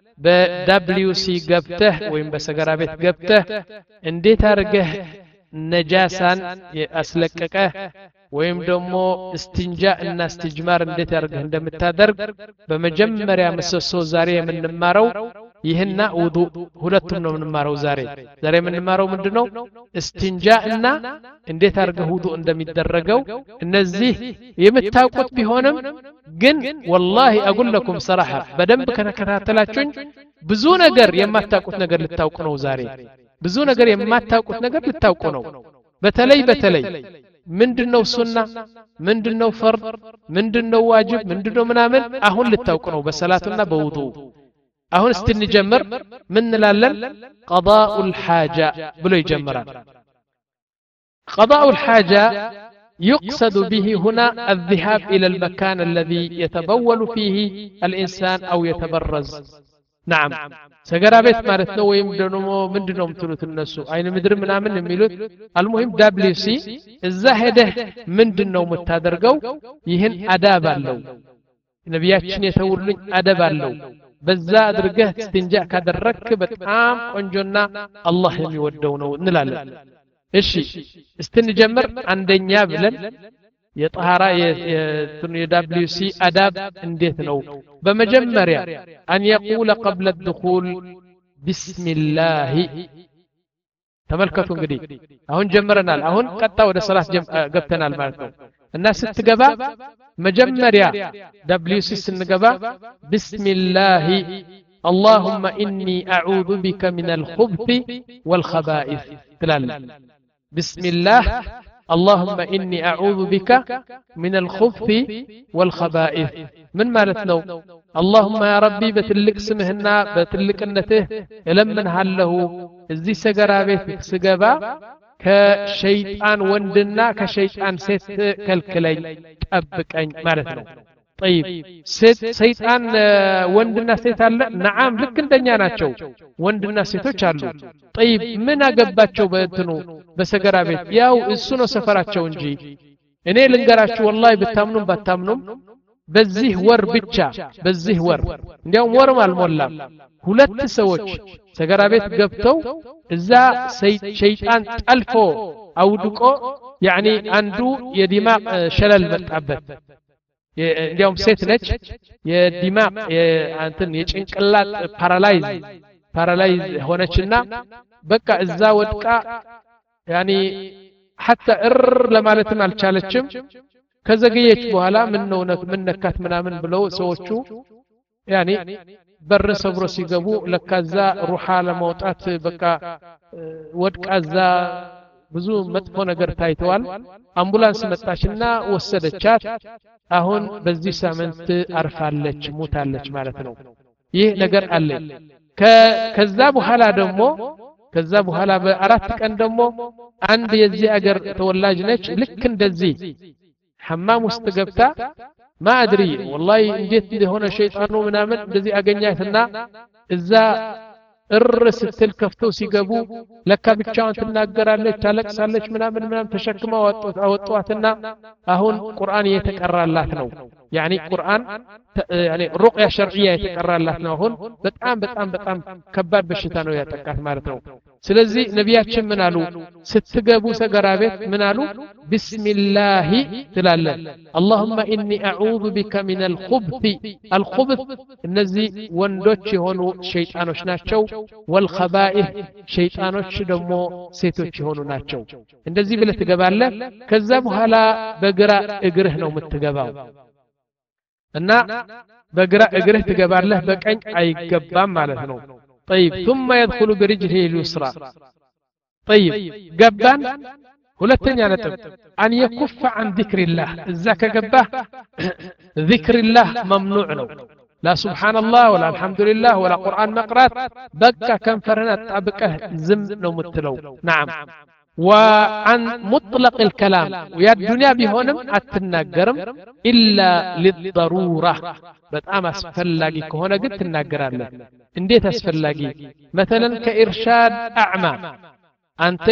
በWC ገብተህ ወይም በሰገራ ቤት ገብተህ እንዴት አርገህ ነጃሳን ያስለቀቀህ ወይም ደግሞ እስቲንጃ እና እስቲጅማር እንዴት አርገህ እንደምታደርግ በመጀመሪያ መሰሶ ዛሬ የምንማረው ይህና ውዱእ ሁለቱም ነው የምንማረው ዛሬ ዛሬ የምንማረው ምንድነው እስቲንጃ እና እንዴት አርገህ ውዱእ እንደሚደረገው እነዚህ የምታውቁት ቢሆንም ግን والله اقول لكم صراحه በደንብ ከነከታተላችሁኝ ብዙ ነገር የማታውቁት ነገር ልታውቁ ነው ዛሬ ብዙ ነገር የማታውቁት ነገር ልታውቁ ነው በተለይ በተለይ ምንድነው ሱና ምንድነው ፈርድ ምንድነው ዋጅብ ምንድነው ምናምን አሁን ልታውቁ ነው በሰላቱና በውዱእ አሁን እስቲ እንጀምር ምን እንላለን قضاء الحاجه ብሎ ይጀምራል قضاء الحاجه يقصد به هنا الذهاب إلى المكان الذي يتبول فيه الإنسان أو يتبرز نعم سجرا بيت ማለት ነው ወይም ደግሞ ምንድነው የምትሉት እነሱ አይነ ምድር ምናምን የሚሉት المهم دبليو سي እዛ ሄደህ ምንድነው የምታደርገው ይህን አዳብ አለው ነብያችን የተውልኝ አዳብ አለው በዛ አድርገህ እስቲንጃ ካደረክ በጣም ቆንጆና አላህ የሚወደው ነው እንላለን እሺ استنجمر አንደኛ ብለን የጠሃራ የWC አዳብ እንዴት ነው በመጀመሪያ ان يقول قبل الدخول بسم الله ተመልከቱ እንግዲህ አሁን ጀምረናል አሁን ቀጣ ወደ ሰላት ገብተናል ማለት ነው እና ስትገባ መጀመሪያ WC ስንገባ بسم الله اللهم اني اعوذ بك من الخبث والخبائث تلالا بسم الله اللهم إني أعوذ بك من الخبث والخبائث من مالتنا اللهم يا ربي بتلك سمهنا بتلك النته لمن هله زي سجرا بيت سجبا ከሸይጣን ወንድና ከሸይጣን ሴት ከልክለኝ ጠብቀኝ ማለት ነው። طيب ሴት ሰይጣን ወንድና ሴት አለ ነዓም ልክ እንደኛ ናቸው ወንድና ሴቶች አሉ طيب ምን አገባቸው በእንትኑ በሰገራ ቤት ያው እሱ ነው ሰፈራቸው እንጂ እኔ ልንገራችሁ ወላሂ ብታምኑም ባታምኑም በዚህ ወር ብቻ በዚህ ወር እንዲያውም ወርም አልሞላም ሁለት ሰዎች ሰገራ ቤት ገብተው እዛ ሸይጣን ጠልፎ አውድቆ ያኒ አንዱ የዲማቅ ሸለል መጣበት እንዲያውም ሴት ነች የዲማቅ አንተን የጭንቅላት ፓራላይዝ ፓራላይዝ ሆነችና በቃ እዛ ወድቃ ያኒ حتى እር ለማለትም አልቻለችም ከዘገየች በኋላ ምን ነው ምን ነካት ምናምን ብለው ሰዎቹ ያኒ በር ሰብሮ ሲገቡ ለካዛ ሩሃ ለማውጣት በቃ ወድቃዛ ብዙ መጥፎ ነገር ታይተዋል አምቡላንስ መጣችና ወሰደቻት አሁን በዚህ ሳምንት አርፋለች ሞታለች ማለት ነው ይህ ነገር አለ ከዛ በኋላ ደግሞ ከዛ በኋላ በአራት ቀን ደግሞ አንድ የዚህ አገር ተወላጅ ነች ልክ እንደዚህ ሐማም ውስጥ ገብታ ما ادري والله እንዴት እንደሆነ ሸይጣኑ ምናምን እንደዚህ አገኛትና እዛ እር ስትል ከፍተው ሲገቡ ለካ ብቻዋን ትናገራለች ታለቅሳለች ምናምን ምናምን ተሸክማ ወጣት አወጣዋትና አሁን ቁርአን እየተቀራላት ነው يعني ቁርአን يعني ሩቅያ ሸርዕያ የተቀራላት ነው አሁን በጣም በጣም በጣም ከባድ በሽታ ነው ያጠቃት ማለት ነው ስለዚህ ነቢያችን ምን አሉ ስትገቡ ሰገራ ቤት ምን አሉ ቢስሚላህ ትላለ اللهم اني اعوذ بك من الخبث الخبث እነዚህ ወንዶች የሆኑ ሸይጣኖች ናቸው والخبائث ሸይጣኖች ደግሞ ሴቶች የሆኑ ናቸው እንደዚህ ብለህ ትገባለህ ከዛ በኋላ በግራ እግርህ ነው የምትገባው እና በግራ እግርህ ትገባለህ በቀኝ አይገባም ማለት ነው طيب ثم يدخل برجله اليسرى طيب ገባን ሁለተኛ ነጥብ ان يكف عن ذكر الله እዛ ከገባህ ذكر الله ممنوع ነው لا سبحان الله ولا الحمد لله ولا قرآن مقرات بقى كنفرنا طبقه زم ነው ምትለው نعم وعن مطلق الكلام ويا الدنيا بهونم اتناغرم الا للضروره በጣም አስፈላጊ ከሆነ ግን ትናገራለህ እንዴት አስፈላጊ مثلا كارشاد اعمى አንተ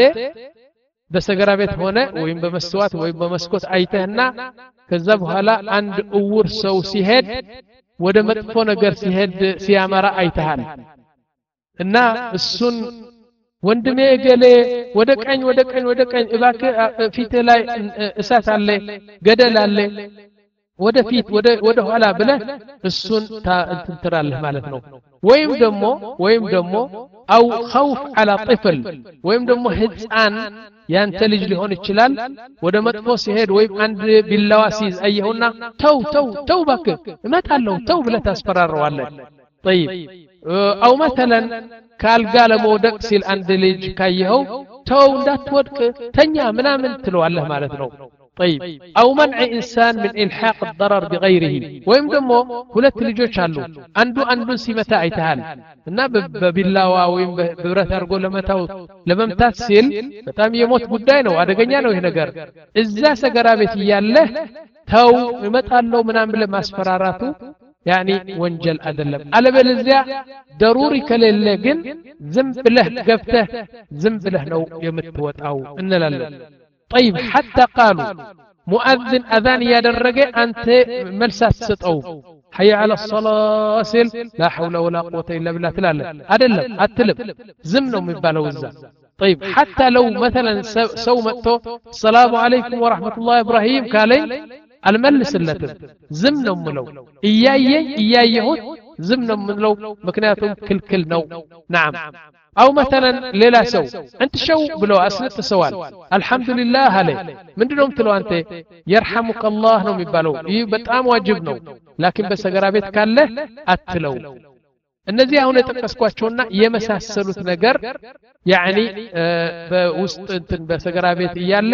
በሰገራ ቤት ሆነ ወይም በመስዋዕት ወይም በመስኮት አይተህና ከዛ በኋላ አንድ እውር ሰው ሲሄድ ወደ መጥፎ ነገር ሲሄድ ሲያመራ አይተሃል እና እሱን ወንድሜ ገሌ ወደ ቀኝ ወደ ቀኝ ወደ ቀኝ እባክ ፊት ላይ እሳት አለ ገደል አለ ወደ ፊት ወደ ወደ ኋላ ብለ እሱን እንትራለህ ማለት ነው ወይም ደግሞ ወይም ደግሞ አው خوف على طفل ወይም ደግሞ ህፃን ያንተ ልጅ ሊሆን ይችላል ወደ መጥፎ ሲሄድ ወይም አንድ ቢላዋ ሲይዝ አየሁና ተው ተው ተው ባክ እመጣለሁ ተው ብለ ታስፈራራዋለህ طيب او مثلا ካልጋ ለመውደቅ ሲል አንድ ልጅ ካየኸው ተው እንዳትወድቅ ተኛ ምናምን ትለዋለህ ማለት ነው طيب او منع انسان من الحاق الضرر بغيره ወይም ደግሞ ሁለት ልጆች አሉ አንዱ አንዱን ሲመታ አይተሃል እና በቢላዋ ወይም በብረት አርጎ ለመታው ለመምታት ሲል በጣም የሞት ጉዳይ ነው አደገኛ ነው ይሄ ነገር እዛ ሰገራ ቤት ያለህ ተው እመጣለሁ ምናምን ብለ ማስፈራራቱ يعني ወንጀል አይደለም አለበለዚያ ضروري ከሌለ ግን ዝም ብለህ ገብተህ ዝም ብለህ ነው የምትወጣው እንላለን طيب حتى قالوا مؤذن اذان ያደረገ አንተ መልስ አትሰጠው حي على الصلاه سل لا حول ولا قوه الا بالله ትላለህ አይደለም አትልም ዝም ነው የሚባለው እዛ طيب حتى لو مثلا ሰው መጥቶ السلام عليكم ورحمه الله ابراهيم ካለኝ አልመልስለትም ዝም ነው ምለው እያየኝ እያየሁት ዝም ነው ምለው ምክንያቱም ክልክል ነው نعم او مثلا ሌላ ሰው انت شو ብሎ አስነጥሰዋል አልহামዱሊላህ አለ ምንድነው ምትለው አንተ يرحمك الله ነው የሚባለው ይህ በጣም ዋጅብ ነው ላኪን በሰገራ ቤት ካለ አትለው እነዚህ አሁን የተጠቀስኳቸውና የመሳሰሉት ነገር يعني በውስጥ እንትን በሰገራ ቤት እያለ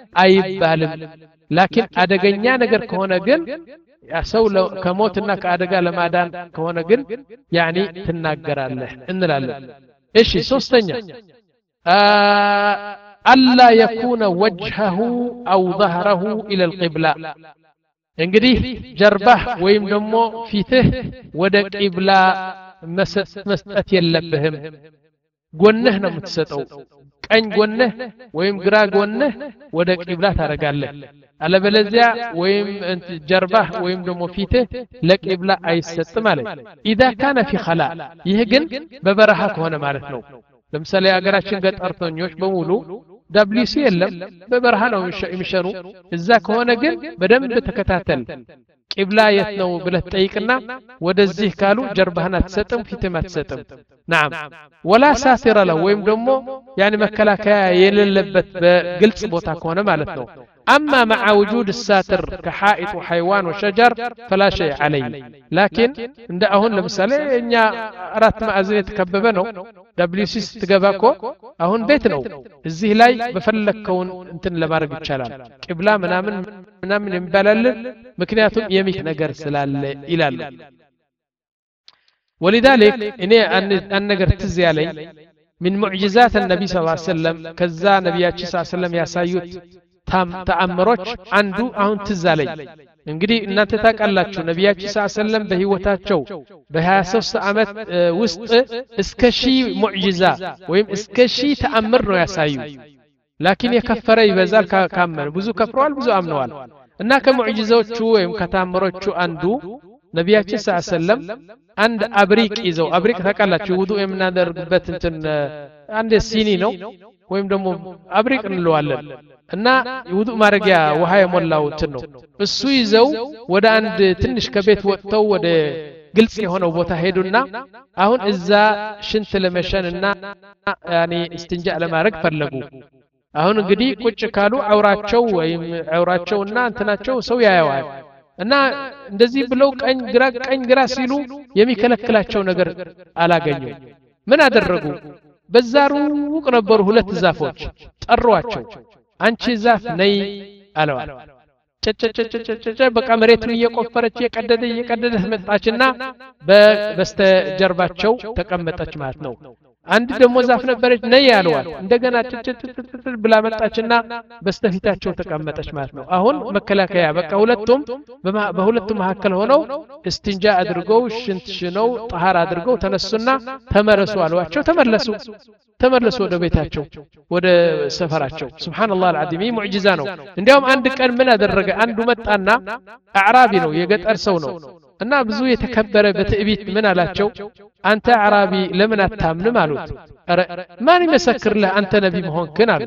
አይባልም لكن አደገኛ ነገር ከሆነ ግን ሰው ከሞትና ከአደጋ ለማዳን ከሆነ ግን يعني ትናገራለህ እንላለን እሺ ሶስተኛ ألا يكون وجهه أو ظهره إلى القبلة እንግዲህ ጀርባህ ወይም ደግሞ ፊትህ ወደ ቂብላ መስጠት የለብህም ጎንህ ነው የምትሰጠው ቀኝ ጎንህ ወይም ግራ ጎንህ ወደ ቂብላ ታረጋለህ አለበለዚያ ወይም ጀርባህ ወይም ደግሞ ፊትህ ለቂብላ አይሰጥም ማለት اذا كان في خلاء ይህ ግን በበረሃ ከሆነ ማለት ነው ለምሳሌ አገራችን ገጠርተኞች በሙሉ ዳብሊውሲ የለም በበረሃ ነው የሚሸኑ እዛ ከሆነ ግን በደንብ ተከታተል ቂብላ የት ነው ብለህ ጠይቅና ወደዚህ ካሉ ጀርባህን አትሰጥም ፊትህን አትሰጥም نعم ولا ساتر له ወይም ደግሞ يعني መከላከያ የሌለበት በግልጽ ቦታ ከሆነ ማለት ነው أما مع وجود الساتر كحائط وحيوان وشجر فلا شيء عليه لكن عند أهون لمثال إن أردت مأذن يتكبب ነው دبليو سي ስትገባኮ አሁን ቤት ነው እዚህ ላይ በፈለከውን እንትን ለማድረግ ይቻላል ቂብላ ምናምን ምናምን ይባላል ምክንያቱም የሚክ ነገር ስላለ ይላል ولذلك እኔ አን ነገር ትዝ ያለኝ من معجزات النبي صلى الله عليه وسلم ከዛ ነብያችን صلى الله عليه وسلم ያሳዩት ተአምሮች አንዱ አሁን ትዝ አለኝ እንግዲህ እናንተ ታውቃላችሁ ነብያችን ሰለላሁ ዐለይሂ ወሰለም በህይወታቸው በ23 አመት ውስጥ እስከ ሺህ ሙዕጂዛ ወይም እስከ ሺህ ተአምር ነው ያሳዩ ላኪን የከፈረ ይበዛል ካመነ ብዙ ከፍሯል ብዙ አምነዋል እና ከሙዕጂዛዎቹ ወይም ከተአምሮቹ አንዱ ነብያችን ሰለላሁ ዐለይሂ ወሰለም አንድ አብሪቅ ይዘው አብሪቅ ታውቃላችሁ ውዱእ የምናደርግበት እንትን አንድ ሲኒ ነው ወይም ደግሞ አብሪቅ እንለዋለን እና ውዱእ ማረጊያ ውሃ የሞላው እንትን ነው እሱ ይዘው ወደ አንድ ትንሽ ከቤት ወጥተው ወደ ግልጽ የሆነው ቦታ ሄዱና አሁን እዛ ሽንት ለመሸንና ያኒ እስቲንጃ ለማድረግ ፈለጉ አሁን እንግዲህ ቁጭ ካሉ አውራቸው ወይም አውራቸውና እንትናቸው ሰው ያያዋል እና እንደዚህ ብለው ቀኝ ግራ ቀኝ ግራ ሲሉ የሚከለክላቸው ነገር አላገኙ ምን አደረጉ በዛሩቅ ነበሩ ሁለት ዛፎች ጠሯቸው አንቺ ዛፍ ነይ አለዋል ጨጨጨጨጨጨ በቃ መሬቱን እየቆፈረች እየቀደደ እየቀደደች መጣችና በስተጀርባቸው ተቀመጠች ማለት ነው አንድ ደግሞ ዛፍ ነበረች ነይ አለዋል እንደገና ጨጨጨጨ ብላ መጣችና በስተፊታቸው ተቀመጠች ማለት ነው አሁን መከላከያ በቃ ሁለቱም በሁለቱም መካከል ሆነው እስቲንጃ አድርገው ሽንት ሽነው ጣሃር አድርገው ተነሱና ተመረሱ አሏቸው ተመለሱ ተመለሱ ወደ ቤታቸው ወደ ሰፈራቸው ሱብሃንአላህ አልዓዚም ሙዕጂዛ ነው እንዲያውም አንድ ቀን ምን አደረገ አንዱ መጣና አዕራቢ ነው የገጠር ሰው ነው እና ብዙ የተከበረ በትዕቢት ምን አላቸው አንተ አዕራቢ ለምን አታምንም አሉት ማን ይመሰክርልህ አንተ ነብይ መሆንክን አሉት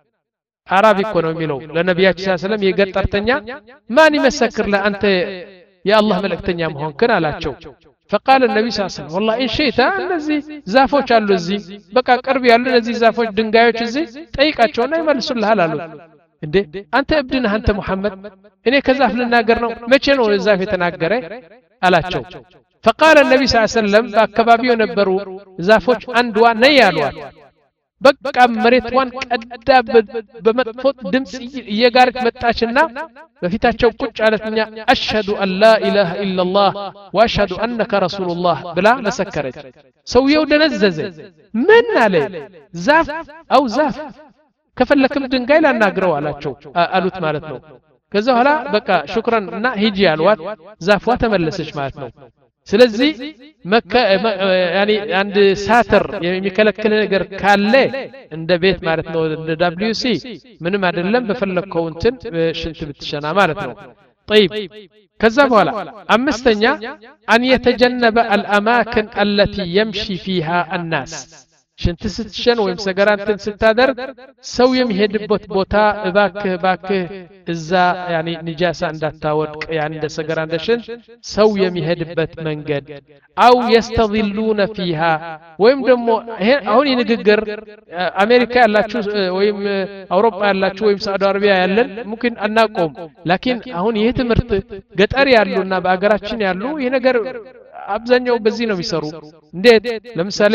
አዕራቢ እኮ ነው የሚለው ለነብያችን ሰለላሁ ዐለይሂ ወሰለም የገጠርተኛ ማን ይመሰክርልህ አንተ የአላህ መልእክተኛ መሆንክን አላቸው فقال النبي صلى الله عليه وسلم والله ان شئت እነዚህ ዛፎች አሉ እዚህ በቃ ቅርብ ያሉ እነዚህ ዛፎች ድንጋዮች እዚህ ጠይቃቸውና ይመልሱልሃል አሉት እንዴ አንተ እብድ ነህ አንተ መሐመድ እኔ ከዛፍ ልናገር ነው መቼ ነው ዛፍ የተናገረ አላቸው فقال النبي صلى الله عليه وسلم በአካባቢው የነበሩ ዛፎች አንዷ ነይ አሏት በቃ መሬቷን ቀዳ በመጥፎ ድምጽ እየጋረች መጣችና በፊታቸው ቁጭ አለችኛ አሽهد ان لا اله الا الله واشهد انك رسول الله ብላ መሰከረች ሰውየው ደነዘዘ ምን አለ ዛፍ አው ዛፍ ከፈለክም ድንጋይ ላናግረው አላቸው አሉት ማለት ነው ከዛ በኋላ በቃ ሹክራን እና ሂጂ አልዋት ዛፏ ተመለሰች ማለት ነው ስለዚህ መከ ያኒ አንድ ሳተር የሚከለክል ነገር ካለ እንደ ቤት ማለት ነው እንደ ደብሊው ሲ ምንም አይደለም በፈለከው እንትን ሽንት ብትሸና ማለት ነው طيب ከዛ በኋላ አምስተኛ አን የተጀነበ الاماكن التي يمشي فيها الناس ሽንት ስትሸን ወይም ሰገራንትን ስታደርግ ሰው የሚሄድበት ቦታ እባክህ እባክህ እዛ ያኒ ንጃሳ እንዳታወድቅ ያን እንደ ሰገራ እንደ ሽንት ሰው የሚሄድበት መንገድ አው يستظلون فيها ወይም ደግሞ አሁን የንግግር አሜሪካ ያላችሁ ወይም አውሮፓ ያላችሁ ወይም ሳውዲ አረቢያ ያለን ሙምኪን አናቆም ላኪን አሁን ይሄ ትምህርት ገጠር ያሉና በአገራችን ያሉ ይሄ ነገር አብዛኛው በዚህ ነው የሚሰሩ እንዴት ለምሳሌ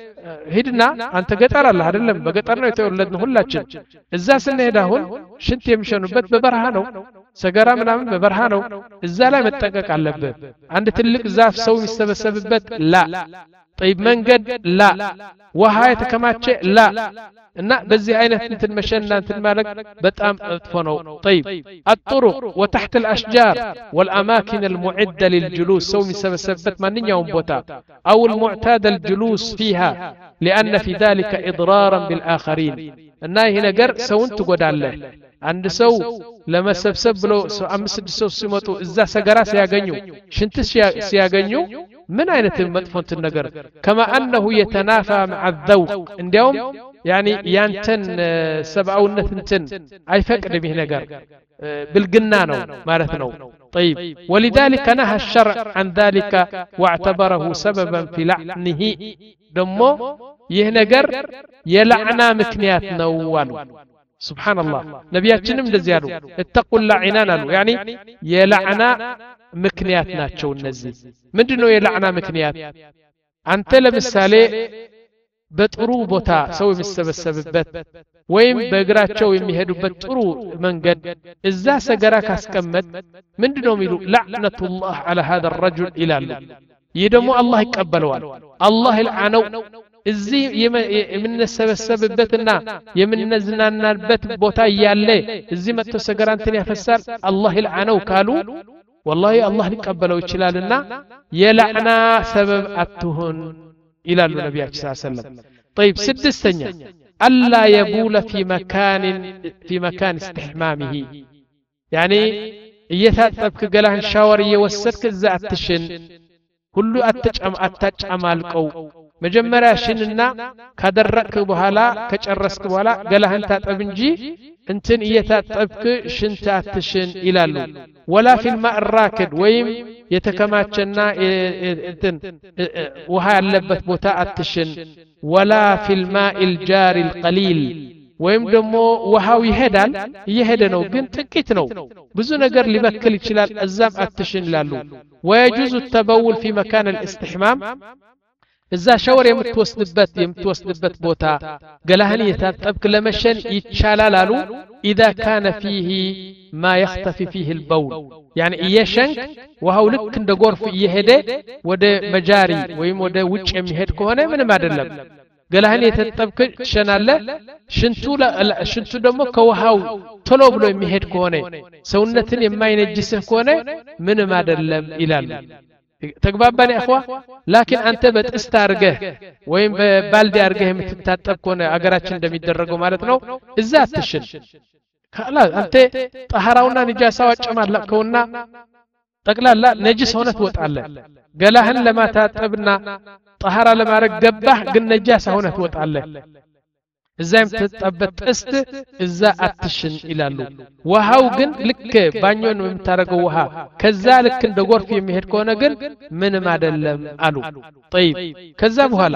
ሄድና አንተ ገጠር አለ አይደለም በገጠር ነው የተወለድን ሁላችን እዛ ስንሄድ አሁን ሽንት የሚሸኑበት በበረሃ ነው ሰገራ ምናምን በበረሃ ነው እዛ ላይ መጠቀቅ አለበት አንድ ትልቅ ዛፍ ሰው የሚሰበሰብበት ላ طيب መንገድ ላ ውሃ የተከማቸ ላ እና በዚህ አይነት እንትን መሸና እንትን ማለት በጣም መጥፎ ነው طيب الطرق وتحت الاشجار والاماكن المعده للجلوس سو የሚሰበሰብበት ማንኛውም ቦታ او المعتاد الجلوس فيها لان في ذلك اضرارا بالاخرين እና ይሄ ነገር ሰውን ትጎዳለህ አንድ ሰው ለመሰብሰብ ብሎ አምስት ስድስት ሰው ሲመጡ እዛ ሰገራ ሲያገኙ ሽንት ሲያገኙ ምን አይነት መጥፎንት ነገር كما انه يتنافى مع الذوق እንዲያውም يعني ያንተን ሰብአውነት እንትን አይፈቅድም ይሄ ነገር ብልግና ነው ማለት ነው طيب ولذلك نهى الشرع عن ذلك واعتبره سببا في لعنه ደሞ ይሄ ነገር የላዕና ምክንያት ነው አሉ سبحان الله ነብያችንም እንደዚህ ያሉ اتقوا اللعنان አሉ يعني የላዕና ምክንያት ናቸው እነዚህ ምንድነው የላዕና ምክንያት አንተ ለምሳሌ በጥሩ ቦታ ሰው የሚሰበሰብበት ወይም በእግራቸው የሚሄዱበት ጥሩ መንገድ እዛ ሰገራ ካስቀመጥ ምንድነው የሚሉ لعنة على هذا الرجل ይላሉ ይህ ደግሞ አላህ ይቀበለዋል አላህ ይልዓነው እዚህ የምንሰበሰብበትና የምንዝናናበት ቦታ ያለ እዚህ መጥቶ ሰገራንትን ያፈሳል አላህ ይልዓነው ካሉ والله الله ሊቀበለው ይችላልና የላዕና ሰበብ አትሁን ይላሉ ነብያችን ሰለላሁ ዐለይሂ ወሰለም طيب سدستኛ الا يبول في مكان في مكان استحمامه يعني እየታጠብክ ገላህን ሻወር እየወሰድክ እዛ አትሽን ሁሉ አትጫም አታጫማልቀው መጀመሪያ ሽንና ካደረክ በኋላ ከጨረስክ በኋላ ገላህን ታጠብ እንጂ እንትን እየታጠብክ ሽንት አትሽን ይላሉ ولا في الماء الراكد ወይም የተከማቸና እንትን ውሃ ያለበት ቦታ አትሽን ولا في الماء الجاري القليل ወይም ደግሞ ውሃው ይሄዳል እየሄደ ነው ግን ጥቂት ነው ብዙ ነገር ሊበክል ይችላል እዛም አትሽን ይላሉ ويجوز التبول في مكان الاستحمام እዛ ሻወር የምትወስድበት የምትወስድበት ቦታ ገላህን የታጠብክ ለመሸን ይቻላል አሉ اذا كان فيه ما يختفي فيه البول يعني እየሸንክ ውሃው ልክ እንደ ጎርፍ እየሄደ ወደ መጃሪ ወይም ወደ ውጭ የሚሄድ ከሆነ ምንም አይደለም ገላህን የታጠብክ ትሸናለህ ሽንቱ ሽንቱ ደግሞ ከውሃው ቶሎ ብሎ የሚሄድ ከሆነ ሰውነትን የማይነጅስህ ከሆነ ምንም አይደለም ይላሉ ተግባባን اخوا لكن አንተ በጥስት አርገህ ወይም በባልዲ አርገህ የምትታጠብ ከሆነ አገራችን እንደሚደረገው ማለት ነው እዛ አትሽን ካላ አንተ ጠሃራውና ንጃሳው አጨማለከውና ጠቅላላ ነጅስ ሆነ ትወጣለህ ገላህን ለማታጠብና ጠሃራ ለማረግ ገባህ ግን ነጃሳ ሆነ ትወጣለህ እዛም ተጣበት ጥስት እዛ አትሽን ይላሉ ውሃው ግን ልክ ባኞን የምታረገው ውሃ ከዛ ልክ እንደ ጎርፍ የሚሄድ ከሆነ ግን ምንም አይደለም አሉ طيب ከዛ በኋላ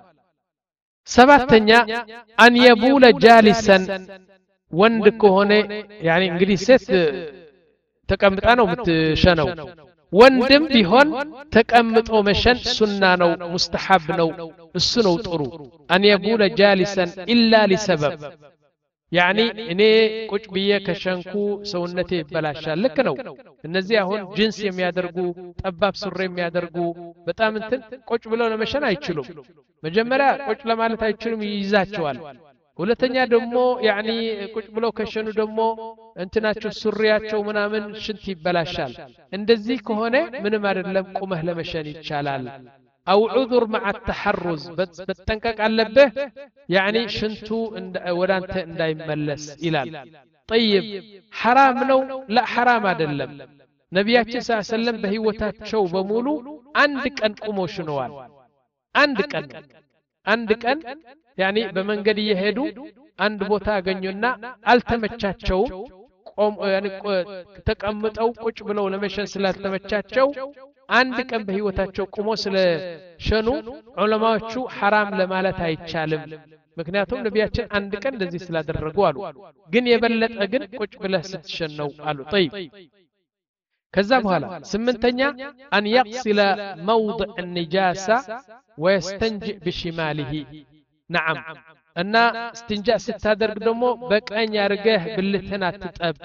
ሰባተኛ አን የቡለ ጃሊሰን ወንድ ከሆነ يعني እንግዲህ ሴት ተቀምጣ ነው የምትሸነው ወንድም ቢሆን ተቀምጦ መሸን ሱና ነው ሙስተሐብ ነው እሱ ነው ጥሩ አን የቡለ ጃሊሰን ኢላ لسبب يعني እኔ ቁጭ ብዬ ከሸንኩ ሰውነቴ ይበላሻል ልክ ነው እነዚህ አሁን ጂንስ የሚያደርጉ ጠባብ ሱሪ የሚያደርጉ በጣም እንትን ቁጭ ብለው ለመሸን አይችሉም መጀመሪያ ቁጭ ለማለት አይችሉም ይይዛቸዋል ሁለተኛ ደግሞ يعني ቁጭ ብለው ከሸኑ ደግሞ እንትናቸው ሱሪያቸው ምናምን ሽንት ይበላሻል እንደዚህ ከሆነ ምንም አይደለም ቁመህ ለመሸን ይቻላል او عذر مع التحرز በተጠንቀቅ አለበት يعني ሽንቱ ወዳንተ እንዳይመለስ ይላል طيب حرام ነው لا حرام አይደለም ነብያችን ሰለላሁ ዐለይሂ ወሰለም በህይወታቸው በሙሉ አንድ ቀን ቆመው ሽነዋል አንድ ቀን አንድ ቀን يعني በመንገድ እየሄዱ አንድ ቦታ አገኙና አልተመቻቸው ቆም يعني ተቀምጠው ቁጭ ብለው ለመሸን ስላልተመቻቸው አንድ ቀን በህይወታቸው ቆሞ ስለ ሸኑ ዑለማዎቹ حرام ለማለት አይቻልም ምክንያቱም ነብያችን አንድ ቀን እንደዚህ ስላደረጉ አሉ ግን የበለጠ ግን ቁጭ ብለህ ስትሸነው አሉ طيب ከዛ በኋላ ስምንተኛ አን يغسل موضع النجاسه ويستنجئ بشماله نعم እና استنجاء ስታደርግ ደግሞ በቀኝ አርገህ ብልትህን አትጠብ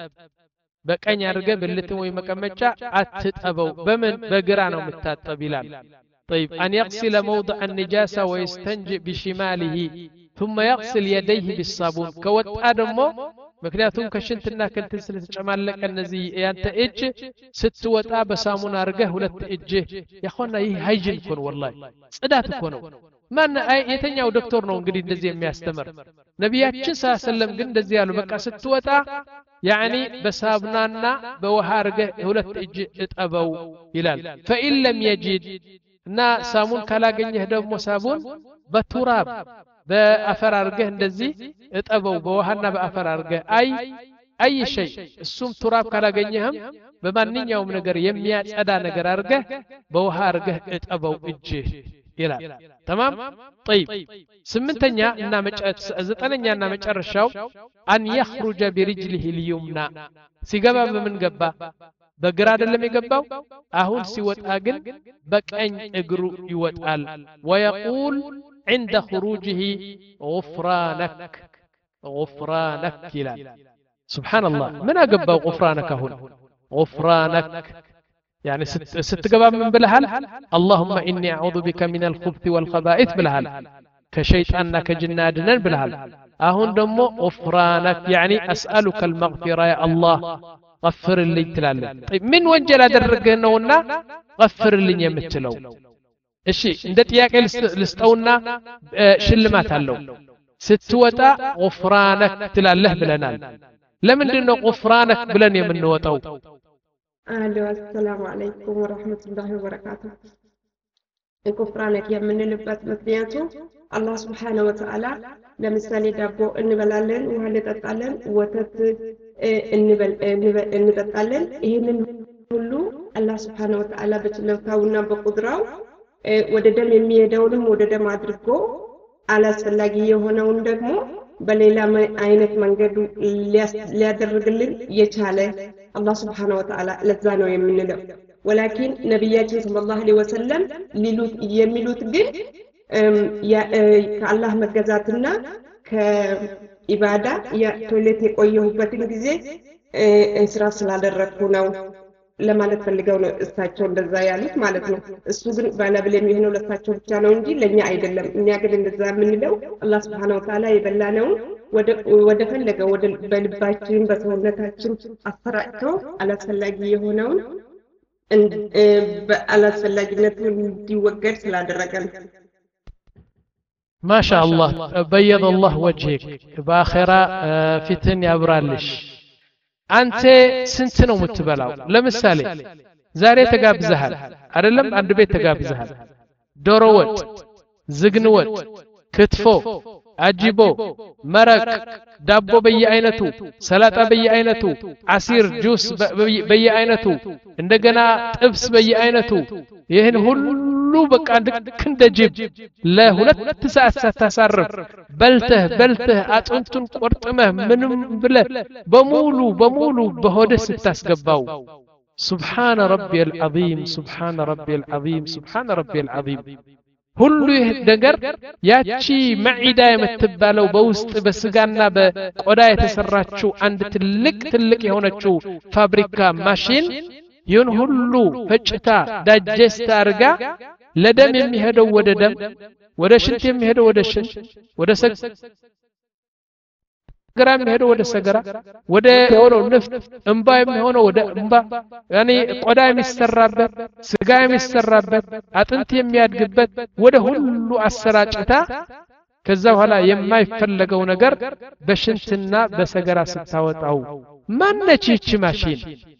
በቀኝ አርገህ ብልትህን ወይ መቀመጫ አትጠበው በምን በግራ ነው የምታጠብ ይላል طيب أن يغسل موضع النجاسة ويستنجئ بشماله ثم يغسل يديه بالصابون كوت آدمو مكنياتهم كشنتنا كنت ستجمالك النزي يانت إج ست وطا بسامون أرقه ولت إجه يا أخوانا يه هايجن كون والله صدات كونو ما يتنياو دكتور نو انقدي እንደዚህ የሚያስተምር ነቢያችን ሰለላሁ ዐለይሂ ወሰለም ግን እንደዚህ ያሉ በቃ ስትወጣ ያኒ በሳብናና በውሃ አርገህ ሁለት እጅ እጠበው ይላል فإن لم يجد እና ሳሙን ካላገኘህ ደግሞ ሳቡን በቱራብ በአፈር አርገህ እንደዚህ እጠበው በውሃና በአፈር አርገህ አይ አይ شيء እሱም ቱራብ ካላገኘህም በማንኛውም ነገር የሚያጸዳ ነገር አርገህ በውሃ አርገህ እጠበው እጅህ ይላል تمام طيب ስምንተኛ እና ዘጠነኛ እና መጨረሻው አን يخرج برجله اليمنى ሲገባ በምን ገባ በግራ አይደለም የገባው አሁን ሲወጣ ግን በቀኝ እግሩ ይወጣል ويقول عند خروجه غفرانك غفرانك ይላል سبحان الله من አገባው غفرانك አሁን غفرانك يعني ستقبا من بلهال اللهم إني أعوذ بك من الخبث والخبائث بلهال كشيطاننا كجنادنا بلهال أهون دمو غفرانك يعني أسألك المغفرة يا الله غفر لي تلال طيب من وجل درجنا غفر لي يمتلو الشيء عندك ياك لستونا شلمات هلو ستوتا غفرانك تلاله بلنال لمن دنو غفرانك بلن يمنوتو أهلا السلام عليكم ورحمة الله وبركاته غفرانك يا من لبات مكنياتو الله سبحانه وتعالى ለምሳሌ ዳቦ እንበላለን ውሃ እንጠጣለን ወተት እንበል እንጠጣለን ይሄንን ሁሉ አላህ Subhanahu Wa Ta'ala በችሎታውና በቁድራው ወደ ደም የሚሄደውንም ወደ ደም አድርጎ አላስፈላጊ የሆነውን ደግሞ በሌላ አይነት መንገድ ሊያደርግልን የቻለ አላህ Subhanahu Wa Ta'ala ለዛ ነው የምንለው ولكن ነብያችን ሰለላሁ ዐለይሂ ወሰለም ሊሉት የሚሉት ግን ከአላህ መገዛትና ከኢባዳ የቶይሌት የቆየሁበትን ጊዜ እንስራ ስላደረኩ ነው ለማለት ፈልገው ነው እሳቸው እንደዛ ያሉት ማለት ነው እሱ ግን ባላብል የሚሆነው ለሳቸው ብቻ ነው እንጂ ለኛ አይደለም እኛ ግን እንደዛ የምንለው አላህ Subhanahu Wa Ta'ala የበላነው ወደ ወደ ፈለገው ወደ በልባችን በሰውነታችን አፈራጭቶ አላስፈላጊ የሆነውን በአላስፈላጊነቱ እንዲወገድ ስላደረገ ነው ما شاء الله بيض الله وجهك باخره فتن ያብራልሽ አንተ ስንት ነው የምትበላው ለምሳሌ ዛሬ ተጋብዘሃል አይደለም አንድ ቤት ተጋብዘሃል ዶሮ ወጥ ዝግን ወጥ ክትፎ አጂቦ መረቅ ዳቦ በየአይነቱ ሰላጣ በየአይነቱ አሲር ጁስ በየአይነቱ እንደገና ጥብስ በየአይነቱ ይሄን ሁሉ በቃ እንደ ጅብ ለሁለት ሰዓት ሳታሳርፍ በልተህ በልተህ አጥንቱን ቆርጥመህ ምንም ብለህ በሙሉ በሙሉ በሆድህ ስታስገባው سبحان ربي العظيم سبحان ربي العظيم سبحان ربي العظيم ሁሉ ይህ ነገር ያቺ መዒዳ የምትባለው በውስጥ በስጋና በቆዳ የተሰራችው አንድ ትልቅ ትልቅ የሆነችው ፋብሪካ ማሽን ይሁን ሁሉ ፈጭታ ዳጀስት አርጋ ለደም የሚሄደው ወደ ደም ወደ ሽንት የሚሄደው ወደ ሽንት ወደ ሰገራ የሚሄደው ወደ ሰገራ ወደ ሆነው ንፍጥ እንባ የሚሆነው ወደ እንባ ያኒ ቆዳ የሚሰራበት ስጋ የሚሰራበት አጥንት የሚያድግበት ወደ ሁሉ አሰራጭታ ከዛ በኋላ የማይፈለገው ነገር በሽንትና በሰገራ ስታወጣው ማነች ይቺ ማሽን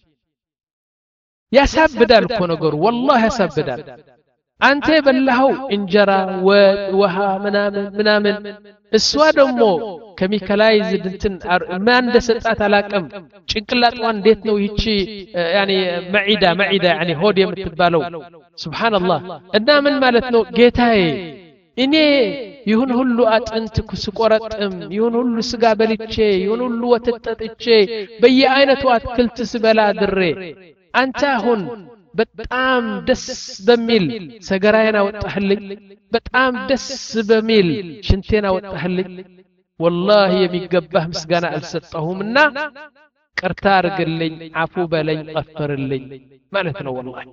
ያሳብዳል እኮ ነገሩ والله ያሳብዳል አንተ በላው እንጀራ ወሃ ምናምን ምናምን እሷ ደግሞ ኬሚካላይዝድ እንትን ማን እንደሰጣት አላቀም ጭንቅላቷ እንዴት ነው ይቺ ያኒ መዒዳ መዒዳ ያኒ ሆድ የምትባለው ሱብሃንአላህ እና ምን ማለት ነው ጌታዬ እኔ ይሁን ሁሉ አጥንት ኩስቆረጥም ይሁን ሁሉ ስጋ በልቼ ይሁን ሁሉ ወተት ጠጥቼ በየአይነቱ አትክልት ስበላ ድሬ አንተ አሁን በጣም ደስ በሚል ሰገራዬን አወጣህልኝ በጣም ደስ በሚል ሽንቴን አወጣህልኝ والله የሚገባህ ምስጋና አልሰጠሁምና ቅርታ አርግልኝ አፉ በለኝ ቀፍርልኝ ማለት ነው والله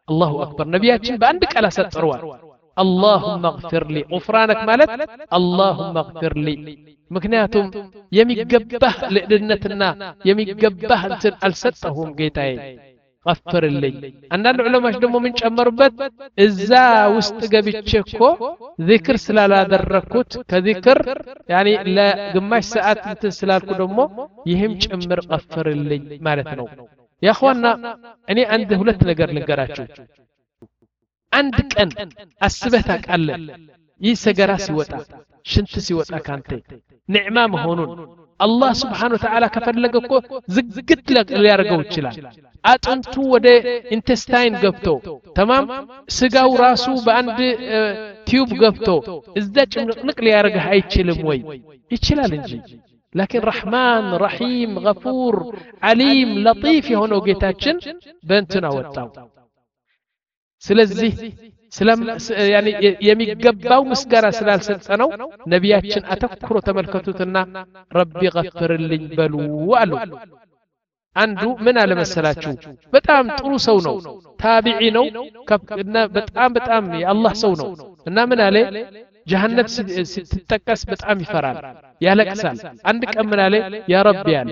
አላሁ አክበር ነቢያችን በአንድ ቃል አሰጥረዋል اللهم اغفر لي غفرانك مالت اللهم اغفر لي ምክንያቱም የሚገባህ ለድነትና የሚገባህ እንትን አልሰጠሁም ጌታዬ غفرልኝ አንዳንድ ዑለማዎች ደግሞ ምን ጨመሩበት እዛ ውስጥ ገብቼ እኮ ዚክር ስላላደረኩት ከዚክር ያኒ ለግማሽ ሰዓት እንትን ስላልኩ ደግሞ ይህም ጭምር غفرልኝ ማለት ነው ያ ኸዋና እኔ አንድ ሁለት ነገር ልንገራችሁ አንድ ቀን አስበህ ታውቃለህ ይህ ሰገራ ሲወጣ ሽንት ሲወጣ ካንተ ኒዕማ መሆኑን አላህ Subhanahu Wa Ta'ala ከፈለገ እኮ ዝግት ሊያርገው ይችላል አጥንቱ ወደ ኢንተስታይን ገብቶ ተማም ስጋው ራሱ በአንድ ቲዩብ ገብቶ እዛ ጭንቅንቅ ሊያርገህ አይችልም ወይ ይችላል እንጂ لكن رحمن رحيم غفور عليم لطيف የሆነው ጌታችን በእንትና ወጣው ስለዚህ ስለም ያኒ የሚገባው ምስጋና ስላልሰጠነው ነቢያችን አተኩሮ ተመልከቱትና ረቢ غفرልኝ በሉ አሉ አንዱ ምን አለ መሰላችሁ በጣም ጥሩ ሰው ነው ታቢዒ ነው እና በጣም በጣም የአላህ ሰው ነው እና ምን አለ ጀሃነም ስትጠቀስ በጣም ይፈራል ያለቅሳል አንድ ቀን ምን አለ ያ ረቢ አለ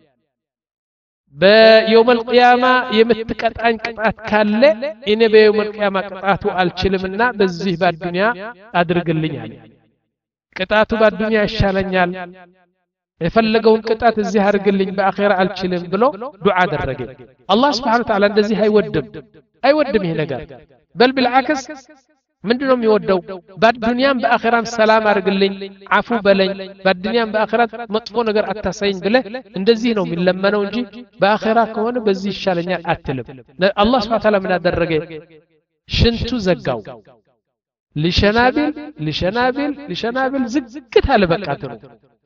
በየውም القيامة የምትቀጣኝ ቅጣት ካለ እኔ በየውም القيامة ቅጣቱ አልችልምና በዚህ በዱንያ አድርግልኝ አለ ቅጣቱ በዱንያ ይሻለኛል የፈለገውን ቅጣት እዚህ አድርግልኝ በአኺራ አልችልም ብሎ ዱዓ አደረገ አላህ Subhanahu Wa Ta'ala እንደዚህ አይወድም አይወድም ይሄ ነገር በል بالعكس ምንድነው የሚወደው በዱንያም በአኺራም ሰላም አድርግልኝ አፉ በለኝ በዱንያም በአኺራት መጥፎ ነገር አታሳይኝ ብለ እንደዚህ ነው የሚለመነው እንጂ በአኺራ ከሆነ በዚህ ይሻለኛል አትልም አላህ Subhanahu Wa Ta'ala ምን አደረገ ሽንቱ ዘጋው لشنابل لشنابل لشنابل ዝግት አለ በቃ ነው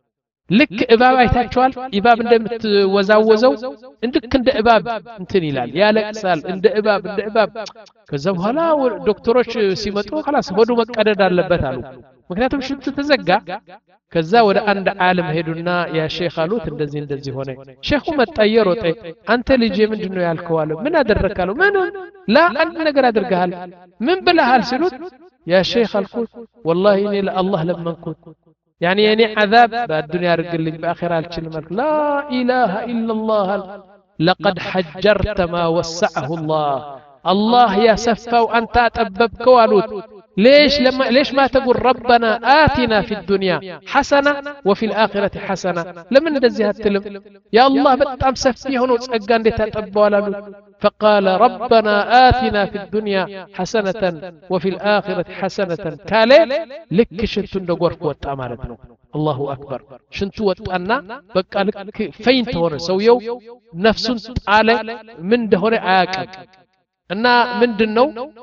ልክ እባብ አይታችኋል እባብ እንደምትወዛወዘው እንድክ እንደ እባብ እንትን ይላል ያለቅሳል እንደ እባብ እንደ እባብ ከዛ በኋላ ዶክተሮች ሲመጡ خلاص ሆዱ መቀደድ አለበት አሉ ምክንያቱም ሽንቱ ተዘጋ ከዛ ወደ አንድ ዓለም ሄዱና ያ ሼኽ አሉት እንደዚህ እንደዚህ ሆነ ሼኹ መጣየ ሮጠ አንተ ልጅ ምንድነው ያልከው አለ ምን አደረካለው ምን ላ አንድ ነገር አድርገሃል ምን ብለሃል ሲሉት ያ ሼኽ አልኩት والله እኔ ለአላህ ለመንኩት يعني يعني عذاب بالدنيا رجل بآخرة الكلمة لا إله إلا الله لقد حجرت ما وسعه الله الله يا سفا وأنت أتببك والوت ليش لما ليش ما تقول ربنا آتنا في الدنيا حسنة وفي الآخرة حسنة لمن دزيها التلم يا الله بتام سفي هنا وتسجن تتبوا فقال ربنا آتنا في الدنيا حسنة وفي الآخرة حسنة كالي لك شنتو ندور قوت أمانتنا الله أكبر شنتو وتأنا بقى لك فين تهون سويو نفس على من دهون آكل أنا من دنو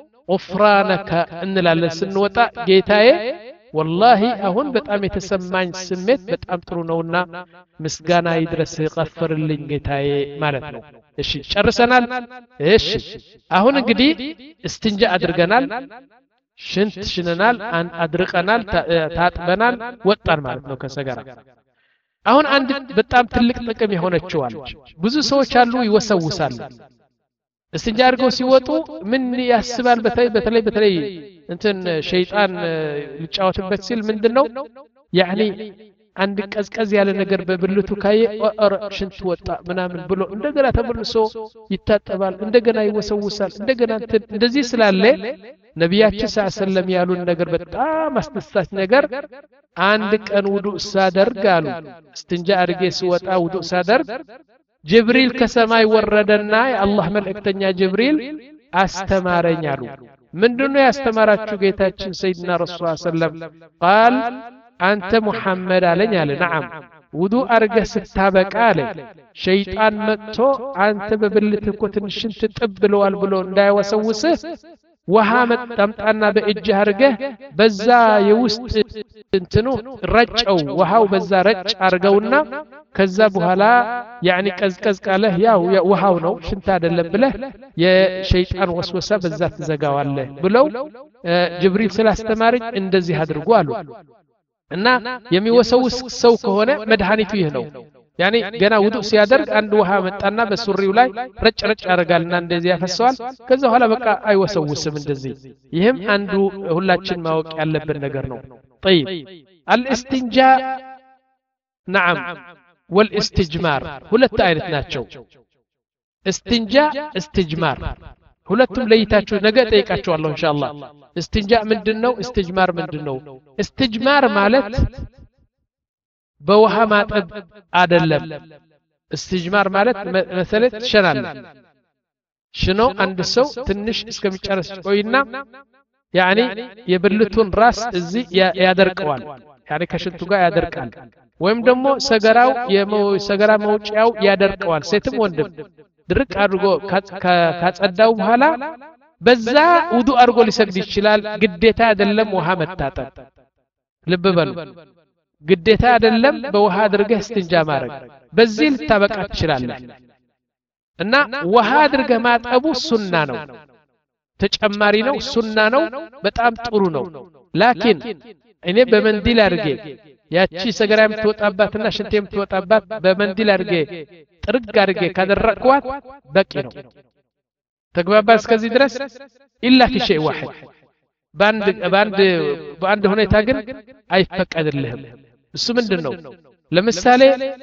غفرانك ان لالسن وطا جيتاي والله اهون بتام يتسمعኝ ስሜት በጣም ጥሩ ነውና ምስጋና ይድረስ غفرልኝ ጌታዬ ማለት ነው እሺ ጨርሰናል እሺ አሁን እንግዲህ እስትንጃ አድርገናል ሽንት ሽነናል አድርቀናል ታጥበናል ወጣን ማለት ነው ከሰገራ አሁን አንድ በጣም ትልቅ ጥቅም የሆነችው አለች ብዙ ሰዎች አሉ ይወሰውሳሉ استنجا አድርገው ሲወጡ ምን ያስባል በተለይ በተለይ በተለይ እንትን ሸይጣን ሊጫወትበት ሲል ምንድነው ያኒ አንድ ቀዝቀዝ ያለ ነገር በብልቱ ካየ ኦር ሽንት ወጣ ምናምን ብሎ እንደገና ተመልሶ ይታጠባል እንደገና ይወሰውሳል እንደገና እንደዚህ ስላለ ነብያችን ሰለላሁ ያሉን ነገር በጣም አስተሳች ነገር አንድ ቀን ውዱእ ሳደርጋሉ استنجا አድርጌ ሲወጣ ውዱእ ሳደርግ ጅብሪል ከሰማይ ወረደና የአላህ መልእክተኛ ጅብሪል አስተማረኛሉ ምንድነው ያስተማራችሁ ጌታችን ሰይድና ረሱል ሰለላሁ ቃል አንተ ሙሐመድ አለኝ አለ ነዓም ውዱእ አርገህ ስታበቃ አለ ሸይጣን መጥቶ አንተ በብልትህ እኮ ትንሽን ትጥብለዋል ብሎ እንዳይወሰውስህ ውሃ መጣምጣና በእጅ አርገህ በዛ የውስጥ እንትኑ ረጨው ውሃው በዛ ረጭ አርገውና ከዛ በኋላ ያኒ ቀዝቀዝ ቃለህ ያው ውሃው ነው ሽንት አይደለም ብለህ የሸይጣን ወስወሳ በዛ ተዘጋዋለህ ብለው ጅብሪል ስላስተማረኝ እንደዚህ አድርጉ አሉ እና የሚወሰውስ ሰው ከሆነ መድኃኒቱ ይህ ነው يعني ገና ውዱእ ሲያደርግ አንድ ውሃ መጣና በሱሪው ላይ ረጭ ረጭ ያደርጋልና እንደዚህ ያፈሰዋል ከዛ በኋላ በቃ አይወሰውስም እንደዚህ ይህም አንዱ ሁላችን ማወቅ ያለብን ነገር ነው طيب الاستنجاء نعم والاستجمار ሁለት አይነት ናቸው استنجاء استجمار ሁለቱም ለይታችሁ ነገ ጠይቃችኋለሁ ኢንሻአላህ استنجاء ምንድነው استجمار ምንድነው استجمار ማለት በውሃ ማጠብ አይደለም استجمار ማለት መሰለት ሸናል ሽኖ አንድ ሰው ትንሽ እስከሚጨርስ ቆይና يعني የብልቱን ራስ እዚህ ያደርቀዋል يعني ከሽንቱ ጋር ያደርቃል ወይም ደግሞ ሰገራው የሰገራ መውጫው ያደርቀዋል ሴትም ወንድም ድርቅ አድርጎ ካጸዳው በኋላ በዛ ውዱ አድርጎ ሊሰግድ ይችላል ግዴታ አይደለም ውሃ መታጠብ ልብ በሉ ግዴታ አይደለም በውሃ አድርገህ እስትንጃ ማድረግ በዚህ ልታበቃ ትችላለህ እና ውሃ አድርገህ ማጠቡ ሱና ነው ተጨማሪ ነው ሱና ነው በጣም ጥሩ ነው ላኪን እኔ በመንዲል አድርጌ ያቺ ሰገራ የምትወጣባትና ሽንት የምትወጣባት በመንዲል አድርጌ ጥርግ አድርጌ ካደረቅኳት በቂ ነው ተግባባ እስከዚህ ድረስ ኢላ في شيء واحد ባንድ ባንድ ባንድ ሁኔታ ግን አይፈቀድልህም እሱ ምንድነው ለምሳሌ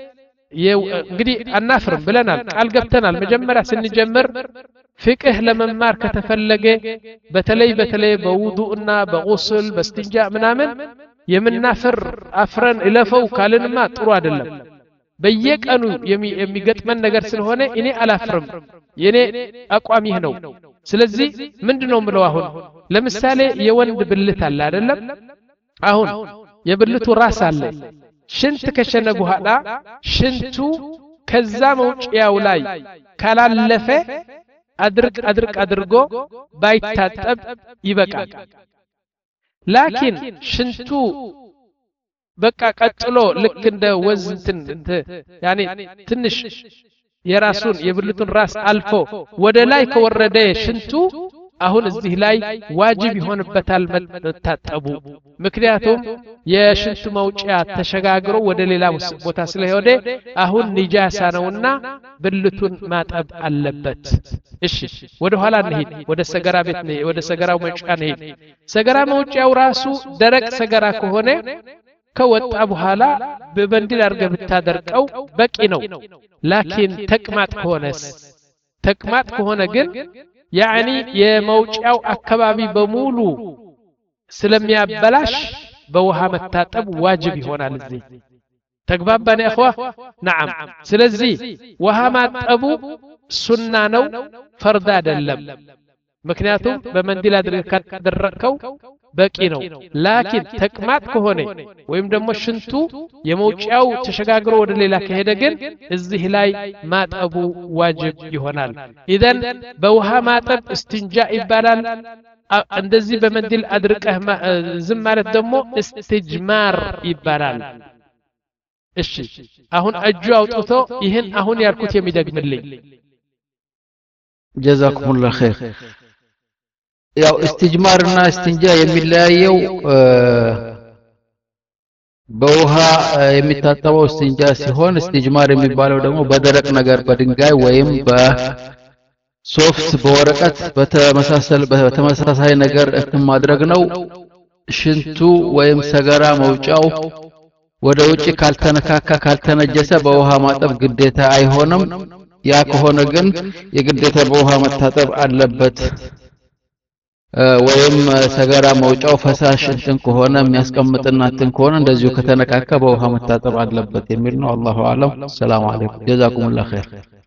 እንግዲህ አናፍርም ብለናል ቃል ገብተናል መጀመሪያ ስንጀምር ፍቅህ ለመማር ከተፈለገ በተለይ በተለይ በውዱእና በጉስል በስትንጃ ምናምን የምናፍር አፍረን እለፈው ካልንማ ጥሩ አይደለም በየቀኑ የሚገጥመን ነገር ስለሆነ እኔ አላፍርም የኔ አቋም ይህ ነው ስለዚህ ምንድነው ምለው አሁን ለምሳሌ የወንድ ብልት አለ አይደለም አሁን የብልቱ ራስ አለ ሽንት ከሸነ በኋላ ሽንቱ ከዛ መውጫው ላይ ካላለፈ አድርቅ አድርቅ አድርጎ ባይታጠብ ይበቃል ላኪን ሽንቱ በቃ ቀጥሎ ልክ እንደ ወዝ እንትን ያኒ ትንሽ የራሱን የብልቱን ራስ አልፎ ወደ ላይ ከወረደ ሽንቱ አሁን እዚህ ላይ ዋጅብ ይሆንበታል መታጠቡ ምክንያቱም የሽንቱ መውጫ ተሸጋግሮ ወደ ሌላ ቦታ ስለሆነ አሁን ንጃሳ ነውና ብልቱን ማጠብ አለበት እሺ ወደ ኋላ እንሂድ ወደ ሰገራ ቤት ነው ወደ ሰገራው መውጫ እንሂድ ሰገራ መውጫው ራሱ ደረቅ ሰገራ ከሆነ ከወጣ በኋላ በበንዲል አድርገህ ብታደርቀው በቂ ነው ላኪን ተቅማጥ ከሆነስ ተቅማጥ ከሆነ ግን يعني የመውጫው አካባቢ በሙሉ ስለሚያበላሽ በውሃ መታጠብ ዋጅብ ይሆናል እዚህ ተግባባን يا اخوه نعم ስለዚህ ውሃ ማጠቡ ሱና ነው ፈርድ አይደለም ምክንያቱም በመንዲል አድርገህ ካደረከው በቂ ነው ላኪን ተቅማጥ ከሆነ ወይም ደግሞ ሽንቱ የመውጫው ተሸጋግሮ ወደ ሌላ ከሄደ ግን እዚህ ላይ ማጠቡ ዋጅብ ይሆናል ኢዘን በውሃ ማጠብ እስትንጃ ይባላል እንደዚህ በመንዲል አድርቀህ ዝም ማለት ደግሞ እስትጅማር ይባላል እሺ አሁን እጁ አውጥቶ ይሄን አሁን ያልኩት የሚደግምልኝ ጀዛኩሙላህ ኸይር ያው استجمارና استنجا የሚለያየው በውሃ የሚታጠበው استنجا ሲሆን استجمار የሚባለው ደግሞ በደረቅ ነገር በድንጋይ ወይም በሶፍት በወረቀት በተመሳሰለ በተመሳሳይ ነገር እትም ማድረግ ነው ሽንቱ ወይም ሰገራ መውጫው ወደ ውጪ ካልተነካካ ካልተነጀሰ በውሃ ማጠብ ግዴታ አይሆንም ያ ከሆነ ግን የግዴታ በውሃ መታጠብ አለበት ወይም ሰገራ መውጫው ፈሳሽ እንትን ከሆነ የሚያስቀምጥና እንትን ከሆነ እንደዚሁ ከተነካከ በውሃ መታጠብ አለበት የሚል ነው አላሁ አለም ሰላም አለይኩም ጀዛኩሙላህ ኸይር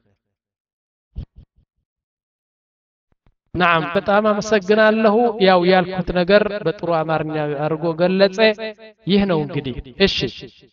نعم በጣም አመሰግናለሁ ያው ያልኩት ነገር በጥሩ አማርኛ አድርጎ ገለጸ ይህ ነው እንግዲህ እሺ